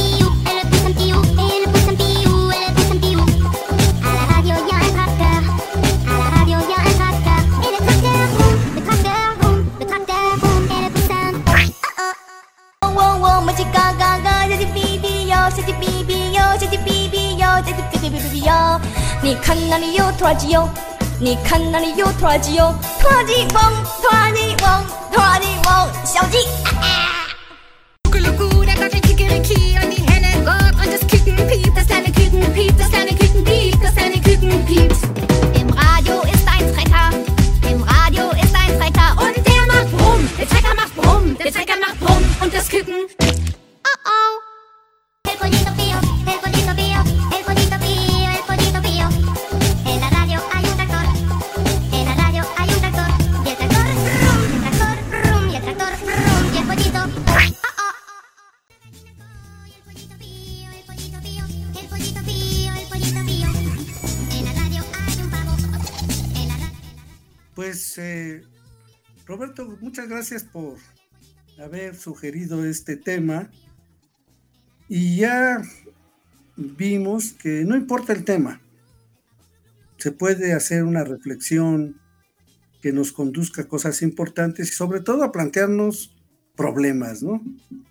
你看那里有拖拉机哟，你看那里有拖拉机哟，拖拉机汪，拖拉机汪，拖拉机汪，小鸡啊啊！Kuckuleku, der Gockel Kikeriki und die Henne Gok und das Küken piept, das kleine Küken piept, das kleine Küken piept, das kleine Küken piept. Im Radio ist ein Trecker, im Radio ist ein Trecker und der macht Brumm, der Trecker macht Brumm, der Trecker macht Brumm und das Küken. Oh oh. El pollito pío, el pollito pío, el pollito pío, el pollito pío. En la radio hay un tractor, en la radio hay un tractor. Y el tractor rum, el tractor rum, y el tractor rum, y el pollito. Oh oh. El pollito pío, el pollito pío, el pollito pío, el pollito pío. En la radio hay un pavo, en la radio. Pues, eh, Roberto, muchas gracias por haber sugerido este tema. Y ya vimos que no importa el tema, se puede hacer una reflexión que nos conduzca a cosas importantes y sobre todo a plantearnos problemas, ¿no?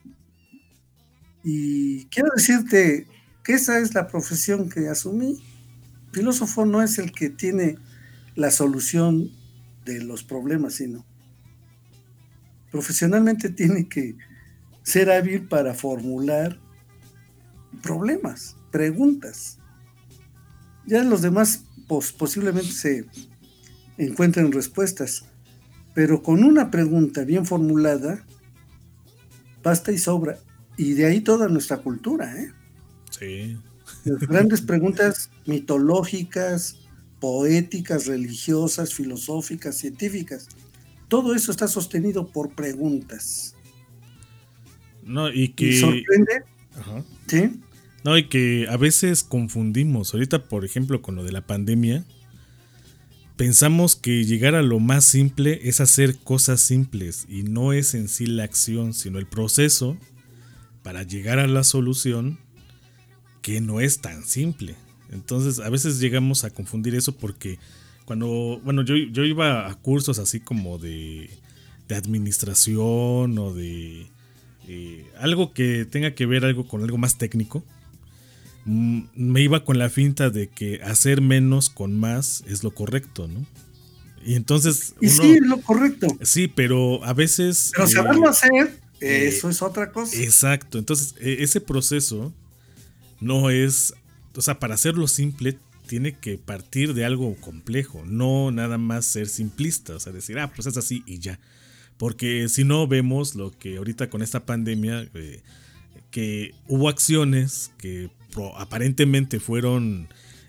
Y quiero decirte que esa es la profesión que asumí. Filósofo no es el que tiene la solución de los problemas, sino profesionalmente tiene que ser hábil para formular problemas, preguntas. Ya los demás pos, posiblemente se encuentren respuestas, pero con una pregunta bien formulada basta y sobra, y de ahí toda nuestra cultura, ¿eh? Sí. Las grandes preguntas mitológicas, poéticas, religiosas, filosóficas, científicas, todo eso está sostenido por preguntas. No, y que... ¿Y sorprende? Ajá. Sí. No, y que a veces confundimos. Ahorita, por ejemplo, con lo de la pandemia, pensamos que llegar a lo más simple es hacer cosas simples y no es en sí la acción, sino el proceso para llegar a la solución, que no es tan simple. Entonces, a veces llegamos a confundir eso porque cuando, bueno, yo, yo iba a cursos así como de, de administración o de eh, algo que tenga que ver algo con algo más técnico. Me iba con la finta de que hacer menos con más es lo correcto, ¿no? Y entonces... Y uno, sí, es lo correcto. Sí, pero a veces... Pero eh, saberlo hacer, eh, eso es otra cosa. Exacto. Entonces, eh, ese proceso no es... O sea, para hacerlo simple, tiene que partir de algo complejo. No nada más ser simplista. O sea, decir, ah, pues es así y ya. Porque si no, vemos lo que ahorita con esta pandemia... Eh, que hubo acciones que aparentemente fueron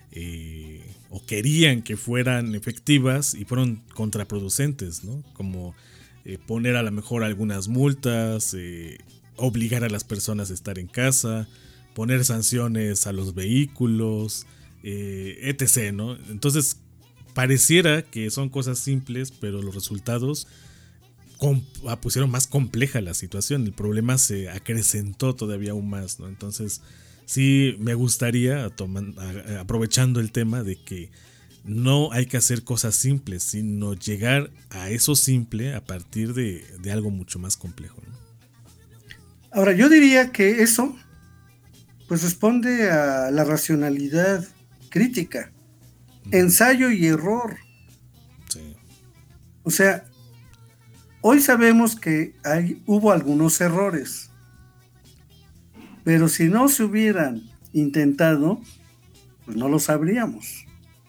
eh, o querían que fueran efectivas y fueron contraproducentes, ¿no? Como eh, poner a lo mejor algunas multas, eh, obligar a las personas a estar en casa, poner sanciones a los vehículos, eh, etcétera, ¿no? Entonces pareciera que son cosas simples, pero los resultados com- pusieron más compleja la situación. El problema se acrecentó todavía aún más, ¿no? Entonces sí me gustaría, toman, a, aprovechando el tema de que no hay que hacer cosas simples, sino llegar a eso simple a partir de, de algo mucho más complejo, ¿no? Ahora, yo diría que eso pues responde a la racionalidad crítica, ensayo y error. Sí. O sea, hoy sabemos que hay, hubo algunos errores, pero si no se hubieran intentado, pues no lo sabríamos.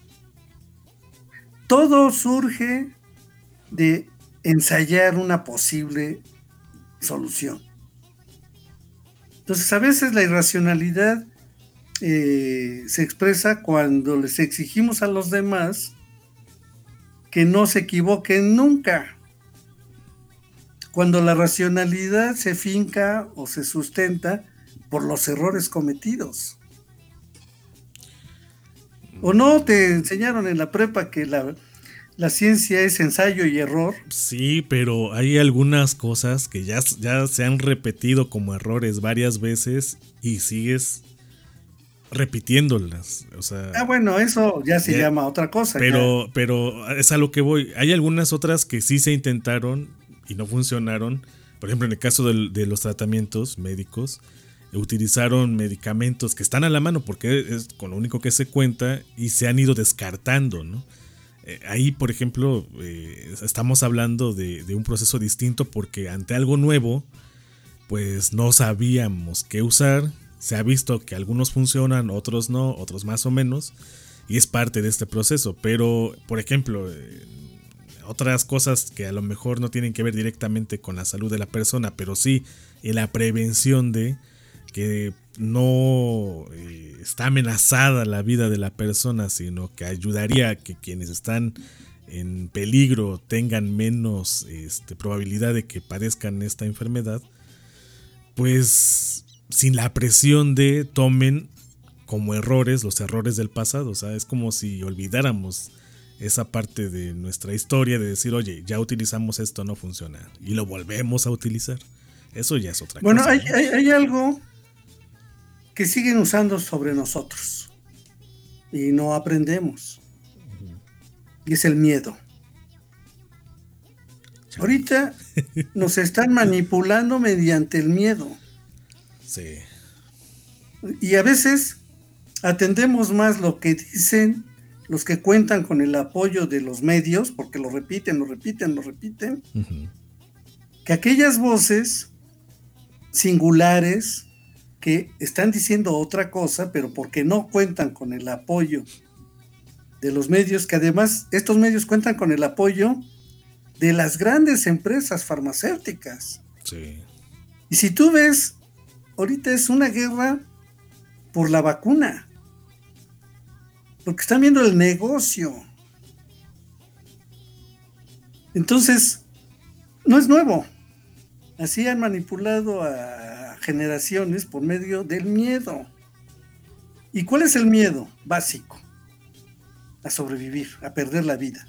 Todo surge de ensayar una posible solución. Entonces, a veces la irracionalidad eh, se expresa cuando les exigimos a los demás que no se equivoquen nunca. Cuando la racionalidad se finca o se sustenta por los errores cometidos. ¿O no te enseñaron en la prepa que la, la ciencia es ensayo y error? Sí, pero hay algunas cosas que ya, ya se han repetido como errores varias veces y sigues repitiéndolas. O sea, ah, bueno, eso ya se ya, llama otra cosa. Pero, ya. pero es a lo que voy. Hay algunas otras que sí se intentaron y no funcionaron. Por ejemplo, en el caso del, de los tratamientos médicos, utilizaron medicamentos que están a la mano porque es con lo único que se cuenta y se han ido descartando, ¿no? Eh, ahí, por ejemplo, eh, estamos hablando de, de un proceso distinto porque ante algo nuevo, pues no sabíamos qué usar. Se ha visto que algunos funcionan, otros no, otros más o menos, y es parte de este proceso. Pero, por ejemplo, eh, otras cosas que a lo mejor no tienen que ver directamente con la salud de la persona, pero sí en la prevención de que no eh, está amenazada la vida de la persona, sino que ayudaría a que quienes están en peligro tengan menos este, probabilidad de que padezcan esta enfermedad, pues sin la presión de tomen como errores los errores del pasado. O sea, es como si olvidáramos esa parte de nuestra historia de decir, oye, ya utilizamos esto, no funciona, y lo volvemos a utilizar. Eso ya es otra bueno, cosa. Bueno, hay, hay, hay algo que siguen usando sobre nosotros y no aprendemos. Uh-huh. Y es el miedo. Chau. Ahorita nos están manipulando mediante el miedo. Sí. Y a veces atendemos más lo que dicen los que cuentan con el apoyo de los medios, porque lo repiten, lo repiten, lo repiten, uh-huh. que aquellas voces singulares que están diciendo otra cosa, pero porque no cuentan con el apoyo de los medios, que además estos medios cuentan con el apoyo de las grandes empresas farmacéuticas. Sí. Y si tú ves, ahorita es una guerra por la vacuna, porque están viendo el negocio. Entonces, no es nuevo. Así han manipulado a generaciones por medio del miedo. ¿Y cuál es el miedo básico? A sobrevivir, a perder la vida.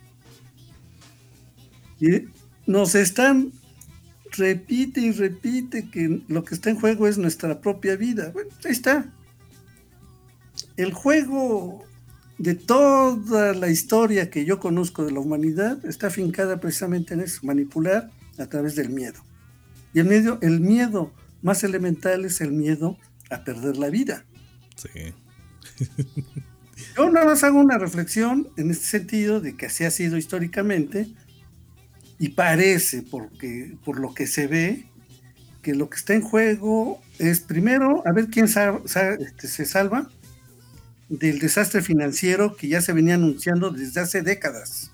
Y nos están, repite y repite que lo que está en juego es nuestra propia vida. Bueno, ahí está. El juego de toda la historia que yo conozco de la humanidad está afincada precisamente en eso, manipular a través del miedo. Y el miedo, el miedo más elemental es el miedo a perder la vida. Sí. Yo nada más hago una reflexión en este sentido de que así ha sido históricamente y parece, porque, por lo que se ve, que lo que está en juego es primero a ver quién sa- sa- este, se salva del desastre financiero que ya se venía anunciando desde hace décadas.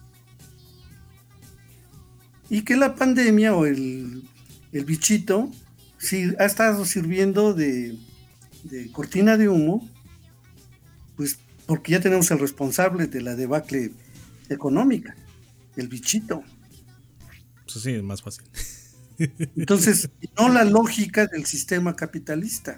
Y que la pandemia o el, el bichito sí, ha estado sirviendo de, de cortina de humo, pues porque ya tenemos el responsable de la debacle económica, el bichito. Pues sí, es más fácil. Entonces, no la lógica del sistema capitalista,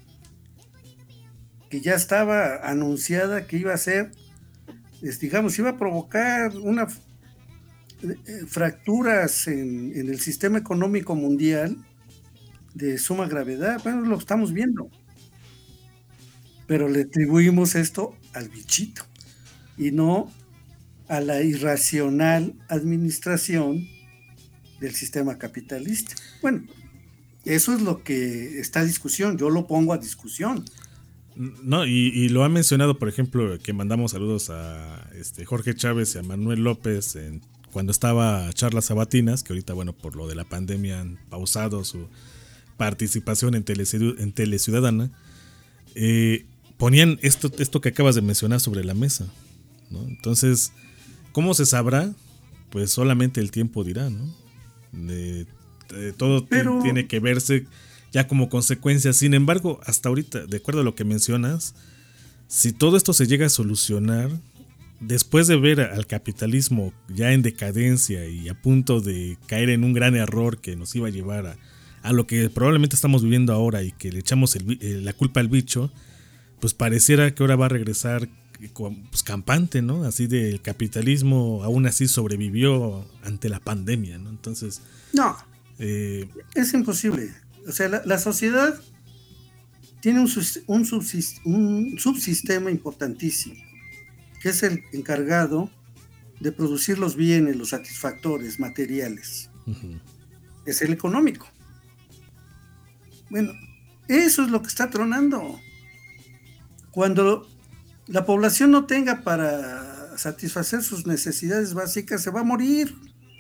que ya estaba anunciada que iba a ser, es, digamos, iba a provocar una eh, fracturas en, en el sistema económico mundial de suma gravedad. Bueno, lo estamos viendo. Pero le atribuimos esto al bichito y no a la irracional administración del sistema capitalista. Bueno, eso es lo que está a discusión, yo lo pongo a discusión. No, y, y lo ha mencionado, por ejemplo, que mandamos saludos a este Jorge Chávez y a Manuel López en, cuando estaba Charlas Sabatinas, que ahorita, bueno, por lo de la pandemia han pausado su participación en, Teleciu- en Teleciudadana. Eh, ponían esto, esto que acabas de mencionar sobre la mesa, ¿no? Entonces, ¿cómo se sabrá? Pues solamente el tiempo dirá, ¿no? De, de, todo Pero... t- tiene que verse ya como consecuencia. Sin embargo, hasta ahorita, de acuerdo a lo que mencionas, si todo esto se llega a solucionar, después de ver al capitalismo ya en decadencia y a punto de caer en un gran error que nos iba a llevar a, a lo que probablemente estamos viviendo ahora y que le echamos el, eh, la culpa al bicho, pues pareciera que ahora va a regresar pues, campante, ¿no? Así del capitalismo aún así sobrevivió ante la pandemia, ¿no? Entonces... No, eh, es imposible. O sea, la, la sociedad tiene un, un, subsist, un subsistema importantísimo, que es el encargado de producir los bienes, los satisfactores materiales. Uh-huh. Es el económico. Bueno, eso es lo que está tronando. Cuando la población no tenga para satisfacer sus necesidades básicas, se va a morir.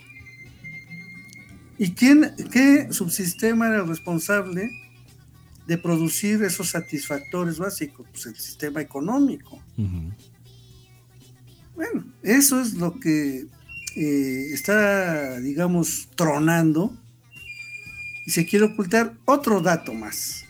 ¿Y quién, qué subsistema era el responsable de producir esos satisfactores básicos? Pues el sistema económico. Uh-huh. Bueno, eso es lo que eh, está, digamos, tronando, y se quiere ocultar otro dato más.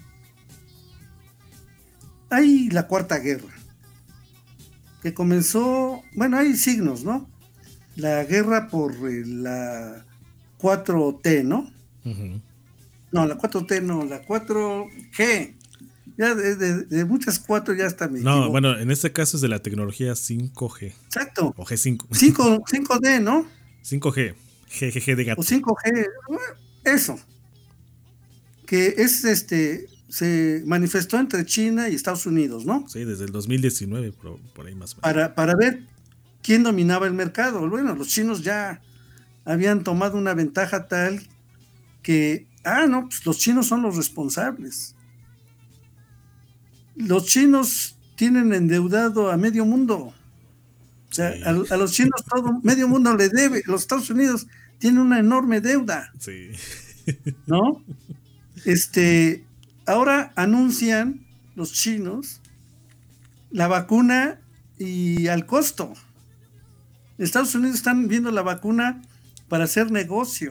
Hay la Cuarta Guerra, que comenzó, bueno, hay signos, ¿no? La guerra por eh, la cuatro T, ¿no? Uh-huh. No, la cuatro T no, la cuatro G. Ya de, de, de muchas cuatro ya está me No, equivoco. Bueno, en este caso es de la tecnología cinco G. Exacto. O G cinco. cinco, cinco D, ¿no? cinco G. G G G de gato. O cinco G. Eso. Que es este... se manifestó entre China y Estados Unidos, ¿no? Sí, desde el dos mil diecinueve, por, por ahí más o menos. Para, para ver quién dominaba el mercado. Bueno, los chinos ya habían tomado una ventaja tal que, ah, no, pues los chinos son los responsables. Los chinos tienen endeudado a medio mundo. O sea, sí. a, a los chinos todo medio mundo le debe. Los Estados Unidos tienen una enorme deuda. Sí. ¿No? Este... Ahora anuncian los chinos la vacuna y al costo. Estados Unidos están viendo la vacuna para hacer negocio.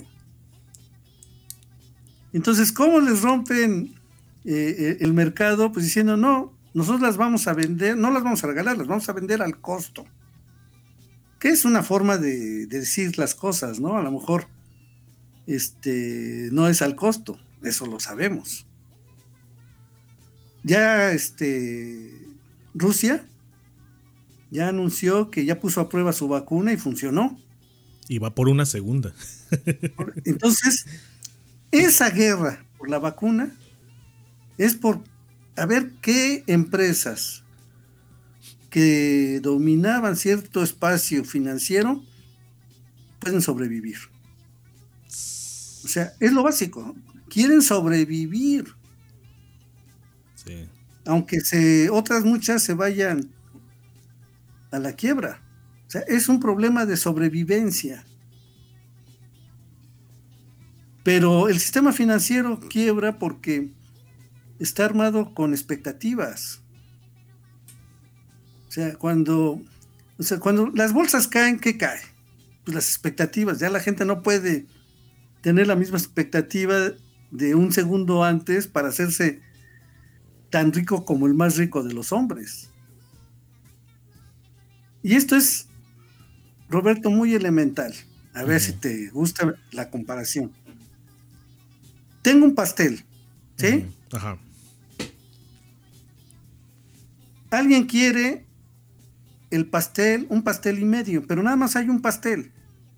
Entonces, ¿cómo les rompen eh, el mercado? Pues diciendo, no, nosotros las vamos a vender, no las vamos a regalar, las vamos a vender al costo. Que es una forma de, de decir las cosas, ¿no? A lo mejor este, no es al costo, eso lo sabemos. Ya este Rusia ya anunció que ya puso a prueba su vacuna y funcionó. Y va por una segunda. Entonces, esa guerra por la vacuna es por a ver qué empresas que dominaban cierto espacio financiero pueden sobrevivir. O sea, es lo básico. Quieren sobrevivir. Sí. Aunque se, otras muchas se vayan a la quiebra. O sea, es un problema de sobrevivencia. Pero el sistema financiero quiebra porque está armado con expectativas. O sea, cuando, o sea, cuando las bolsas caen, ¿qué cae? Pues las expectativas. Ya la gente no puede tener la misma expectativa de un segundo antes para hacerse tan rico como el más rico de los hombres. Y esto es, Roberto, muy elemental. A ver uh-huh. si te gusta la comparación. Tengo un pastel, ¿sí? Uh-huh. Ajá. Alguien quiere el pastel, un pastel y medio, pero nada más hay un pastel.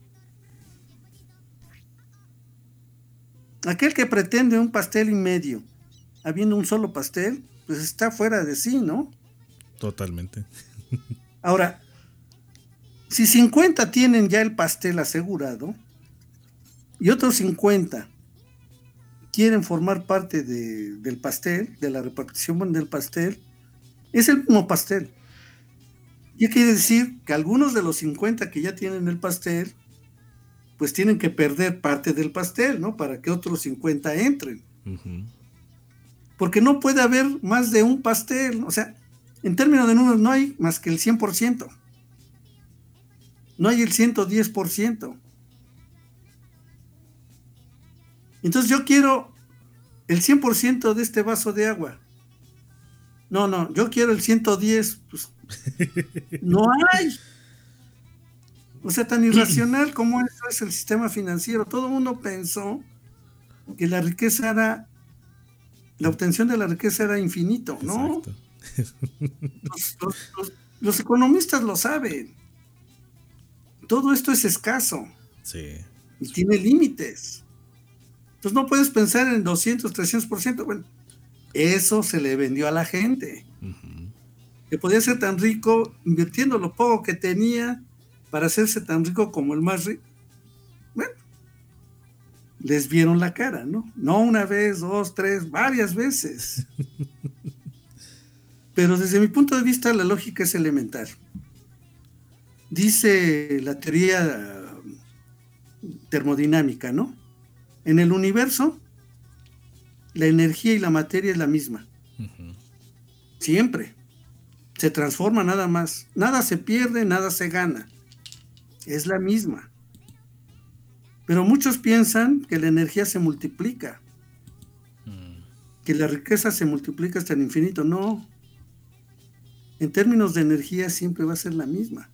Aquel que pretende un pastel y medio, habiendo un solo pastel, pues está fuera de sí, ¿no? Totalmente. Ahora, si cincuenta tienen ya el pastel asegurado y otros cincuenta quieren formar parte de, del pastel, de la repartición del pastel, es el mismo pastel. Y quiere decir que algunos de los cincuenta que ya tienen el pastel, pues tienen que perder parte del pastel, ¿no? Para que otros cincuenta entren. Uh-huh. Porque no puede haber más de un pastel. O sea, en términos de números no hay más que el cien por ciento. No hay el ciento diez por ciento. Entonces yo quiero el cien por ciento de este vaso de agua. No, no, yo quiero el ciento diez. Pues, no hay. O sea, tan irracional como eso es el sistema financiero. Todo el mundo pensó que la riqueza era, la obtención de la riqueza era infinito, ¿no? Los, los, los, los economistas lo saben. Todo esto es escaso. Sí. Y tiene límites. Entonces no puedes pensar en doscientos, trescientos por ciento. Bueno, eso se le vendió a la gente. Uh-huh. Que podía ser tan rico invirtiendo lo poco que tenía para hacerse tan rico como el más rico. Bueno, les vieron la cara, ¿no? No una vez, dos, tres, varias veces. Pero desde mi punto de vista la lógica es elemental. Dice la teoría termodinámica, ¿no? En el universo, la energía y la materia es la misma. Uh-huh. Siempre. Se transforma nada más. Nada se pierde, nada se gana. Es la misma. Pero muchos piensan que la energía se multiplica. Uh-huh. Que la riqueza se multiplica hasta el infinito. No. En términos de energía siempre va a ser la misma.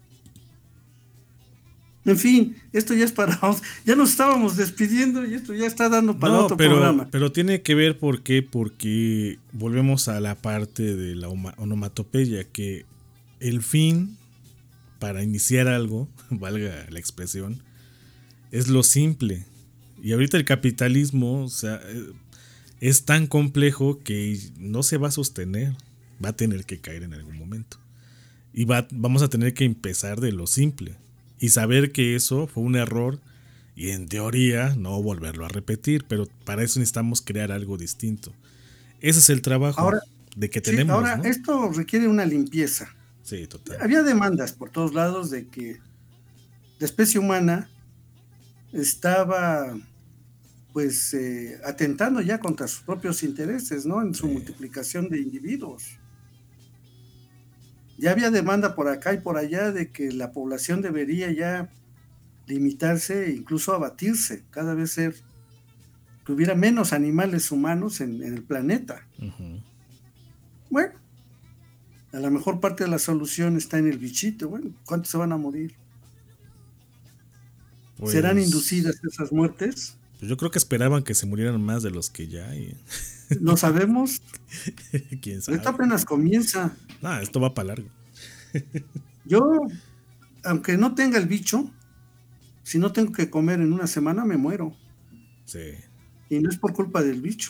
En fin, esto ya es para... Ya nos estábamos despidiendo y esto ya está dando para no, otro pero, programa. Pero tiene que ver por qué, porque volvemos a la parte de la onomatopeya, que el fin para iniciar algo, valga la expresión, es lo simple. Y ahorita el capitalismo, o sea, es tan complejo que no se va a sostener, va a tener que caer en algún momento. Y va, vamos a tener que empezar de lo simple. Y saber que eso fue un error y en teoría no volverlo a repetir, pero para eso necesitamos crear algo distinto. Ese es el trabajo ahora, de que sí, tenemos. Ahora, ¿no? Esto requiere una limpieza. Sí, total. Había demandas por todos lados de que la especie humana estaba pues eh, atentando ya contra sus propios intereses, ¿no? En su sí. multiplicación de individuos. Ya había demanda por acá y por allá de que la población debería ya limitarse e incluso abatirse, cada vez ser que hubiera menos animales humanos en, en el planeta. Uh-huh. Bueno, a lo mejor parte de la solución está en el bichito. Bueno, ¿cuántos se van a morir? Pues, ¿serán inducidas esas muertes? Pues yo creo que esperaban que se murieran más de los que ya hay. ¿No sabemos? ¿Quién sabe? Esto apenas comienza. Ah, esto va para largo. Yo, aunque no tenga el bicho, si no tengo que comer en una semana, me muero. Sí. Y no es por culpa del bicho.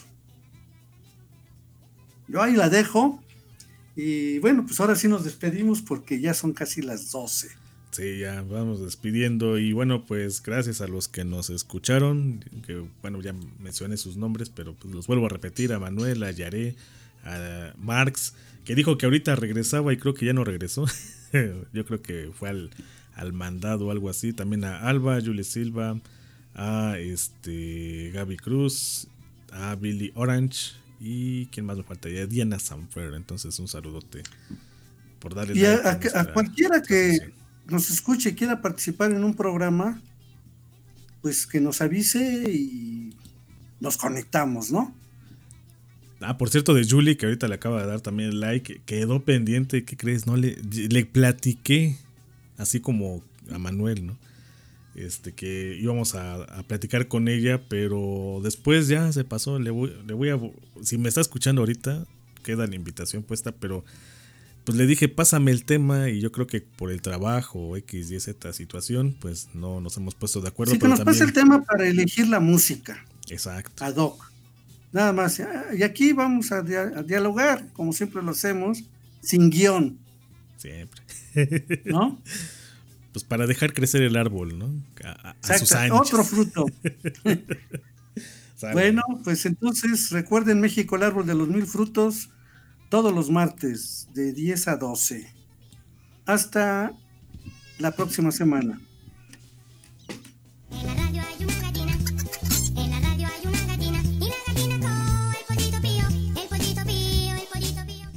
Yo ahí la dejo. Y bueno, pues ahora sí nos despedimos porque ya son casi las doce. Sí, ya vamos despidiendo. Y bueno, pues gracias a los que nos escucharon. Que bueno, ya mencioné sus nombres, pero pues los vuelvo a repetir: a Manuel, a Yaré, a Marx, que dijo que ahorita regresaba y creo que ya no regresó. Yo creo que fue al, al mandado o algo así. También a Alba, a Julie Silva, a este Gaby Cruz, a Billy Orange y quién más me falta, y a Diana Sanfer. Entonces un saludote por darle y a, a, a, a cualquiera que nos escuche y quiera participar en un programa, pues que nos avise y nos conectamos, ¿no? Ah, por cierto, de Julie, que ahorita le acaba de dar también el like, quedó pendiente. ¿Qué crees? No le, le platiqué así como a Manuel, ¿no? Este, que íbamos a, a platicar con ella, pero después ya se pasó. Le voy, le voy a, si me está escuchando ahorita, queda la invitación puesta, pero pues le dije, pásame el tema, y yo creo que por el trabajo, X, Y, Z situación, pues no nos hemos puesto de acuerdo. Sí, que pero nos también... pase el tema para elegir la música. Exacto. Ad hoc. Nada más. Y aquí vamos a, dia- a dialogar, como siempre lo hacemos, sin guión. Siempre. ¿No? Pues para dejar crecer el árbol, ¿no? A, a, a sus Exacto, anchas. otro fruto. Bueno, pues entonces recuerden México, el árbol de los mil frutos, todos los martes de diez a doce. Hasta la próxima semana. En la radio hay una gallina, en la radio hay una gallina, y la gallina coo, el pollito pío, el pollito pío, el pollito pío.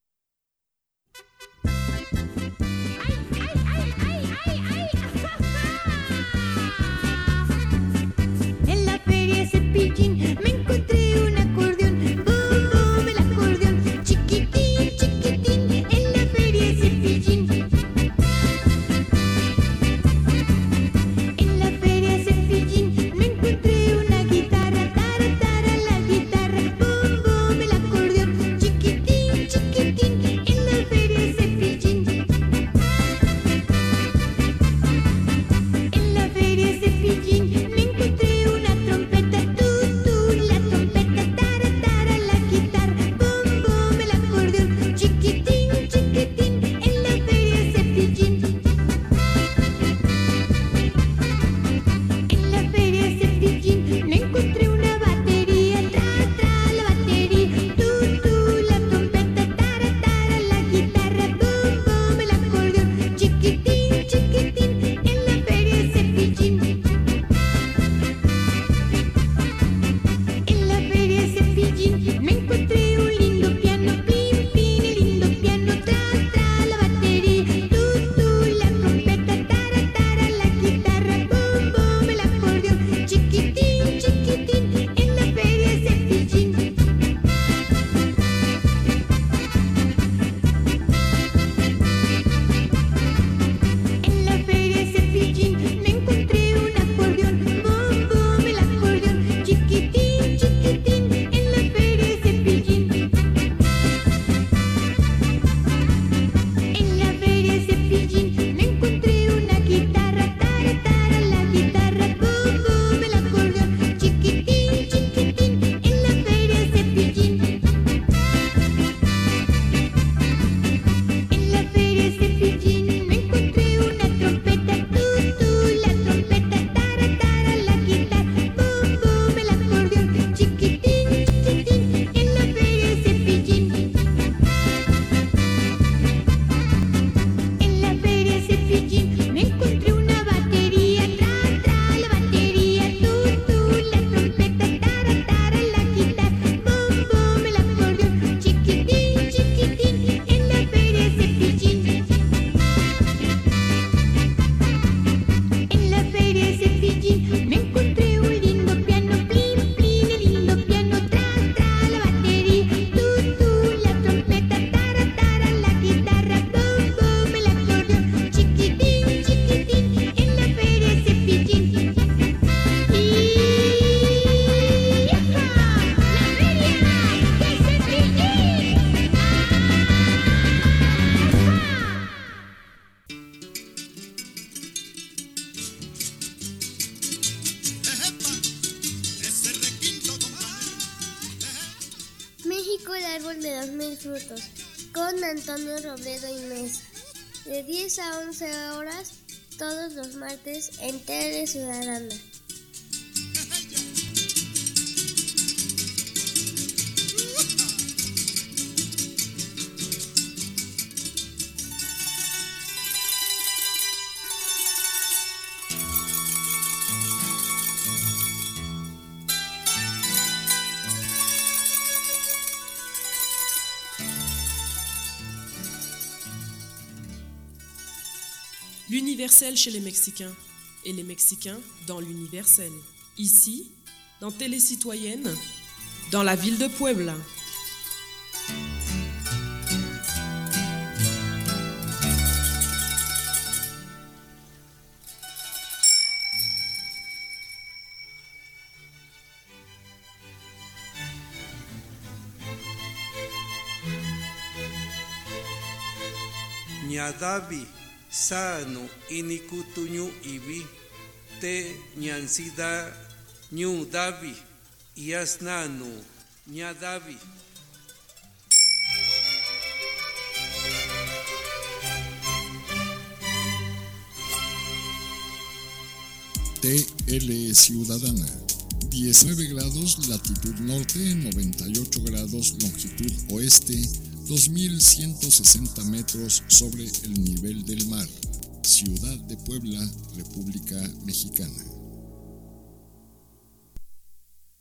En la feria Cepillín me encontré un acordeón, boom, boom, el acordeón, chiquitín, chiquitín, en la feria Cepillín. En la feria Cepillín me encontré una guitarra, tara, tara, la guitarra, boom, boom, el acordeón, chiquitín, chiquitín, en la feria Cepillín. En la feria Cepillín me encontré una trompeta, tú, tú, la trompeta, tara, tara, la guitarra, boom, boom, el acordeón, chiquitín, chiquitín, en la feria Cepillín. En la feria Cepillín me encontré una batería, tra, tra, la batería, tú, tú, la trompeta, tara, tara, la guitarra, boom, boom, el acordeón, chiquitín, chiquitín, en la feria Cepillín. En la feria Cepillín me encontré un lindo piano, pin, pin, el lindo piano, tra, tra, la batería, tú, tú, la trompeta, tara, tara, la guitarra, boom, boom, el acordeón, chiquitín, chiquitín, en la feria Cepillín. En la feria Cepillín me encontré un acordeón, boom, boom, el acordeón, chiquitín, chiquitín, en la feria Cepillín. En la feria Cepillín me encontré una guitarra, tara, tara, la guitarra, boom, boom, el acordeón, chiquitín, chiquitín, en la feria Cepillín. En la feria Cepillín me encontré una trompeta, tú, tú, la trompeta, tara, tara, la guitarra, boom, boom, el acordeón, chiquitín, chiquitín, en la feria Cepillín. En la feria Cepillín me encontré una batería, tra, tra, la batería, tú, tú, la trompeta, tara, tara, la guitarra, boom, boom, el acordeón, chiquitín, chiquitín, en la feria Cepillín. En la feria Cepillín me encontré un lindo piano, plin, plin, el lindo piano, tra, tra, la batería, tú, tú, la trompeta, tara, tara, la guitarra, boom, boom, el acordeón, chiquitín, chiquitín, en la feria Cepillín. Y ¡yaja! La México, el árbol de los mil frutos, con Antonio Robledo y Mesa, de diez a once horas, todos los martes en Tele Ciudadana. L'universel chez les Mexicains et les Mexicains dans l'universel. Ici, dans Télé Citoyenne, dans la ville de Puebla. ñadavi sano inikutuñu ibi te ñansida ñu davi yasnanu ñadavi. T L Ciudadana, diecinueve grados latitud norte, noventa y ocho grados longitud oeste, dos mil ciento sesenta metros sobre el nivel del mar. Ciudad de Puebla, República Mexicana.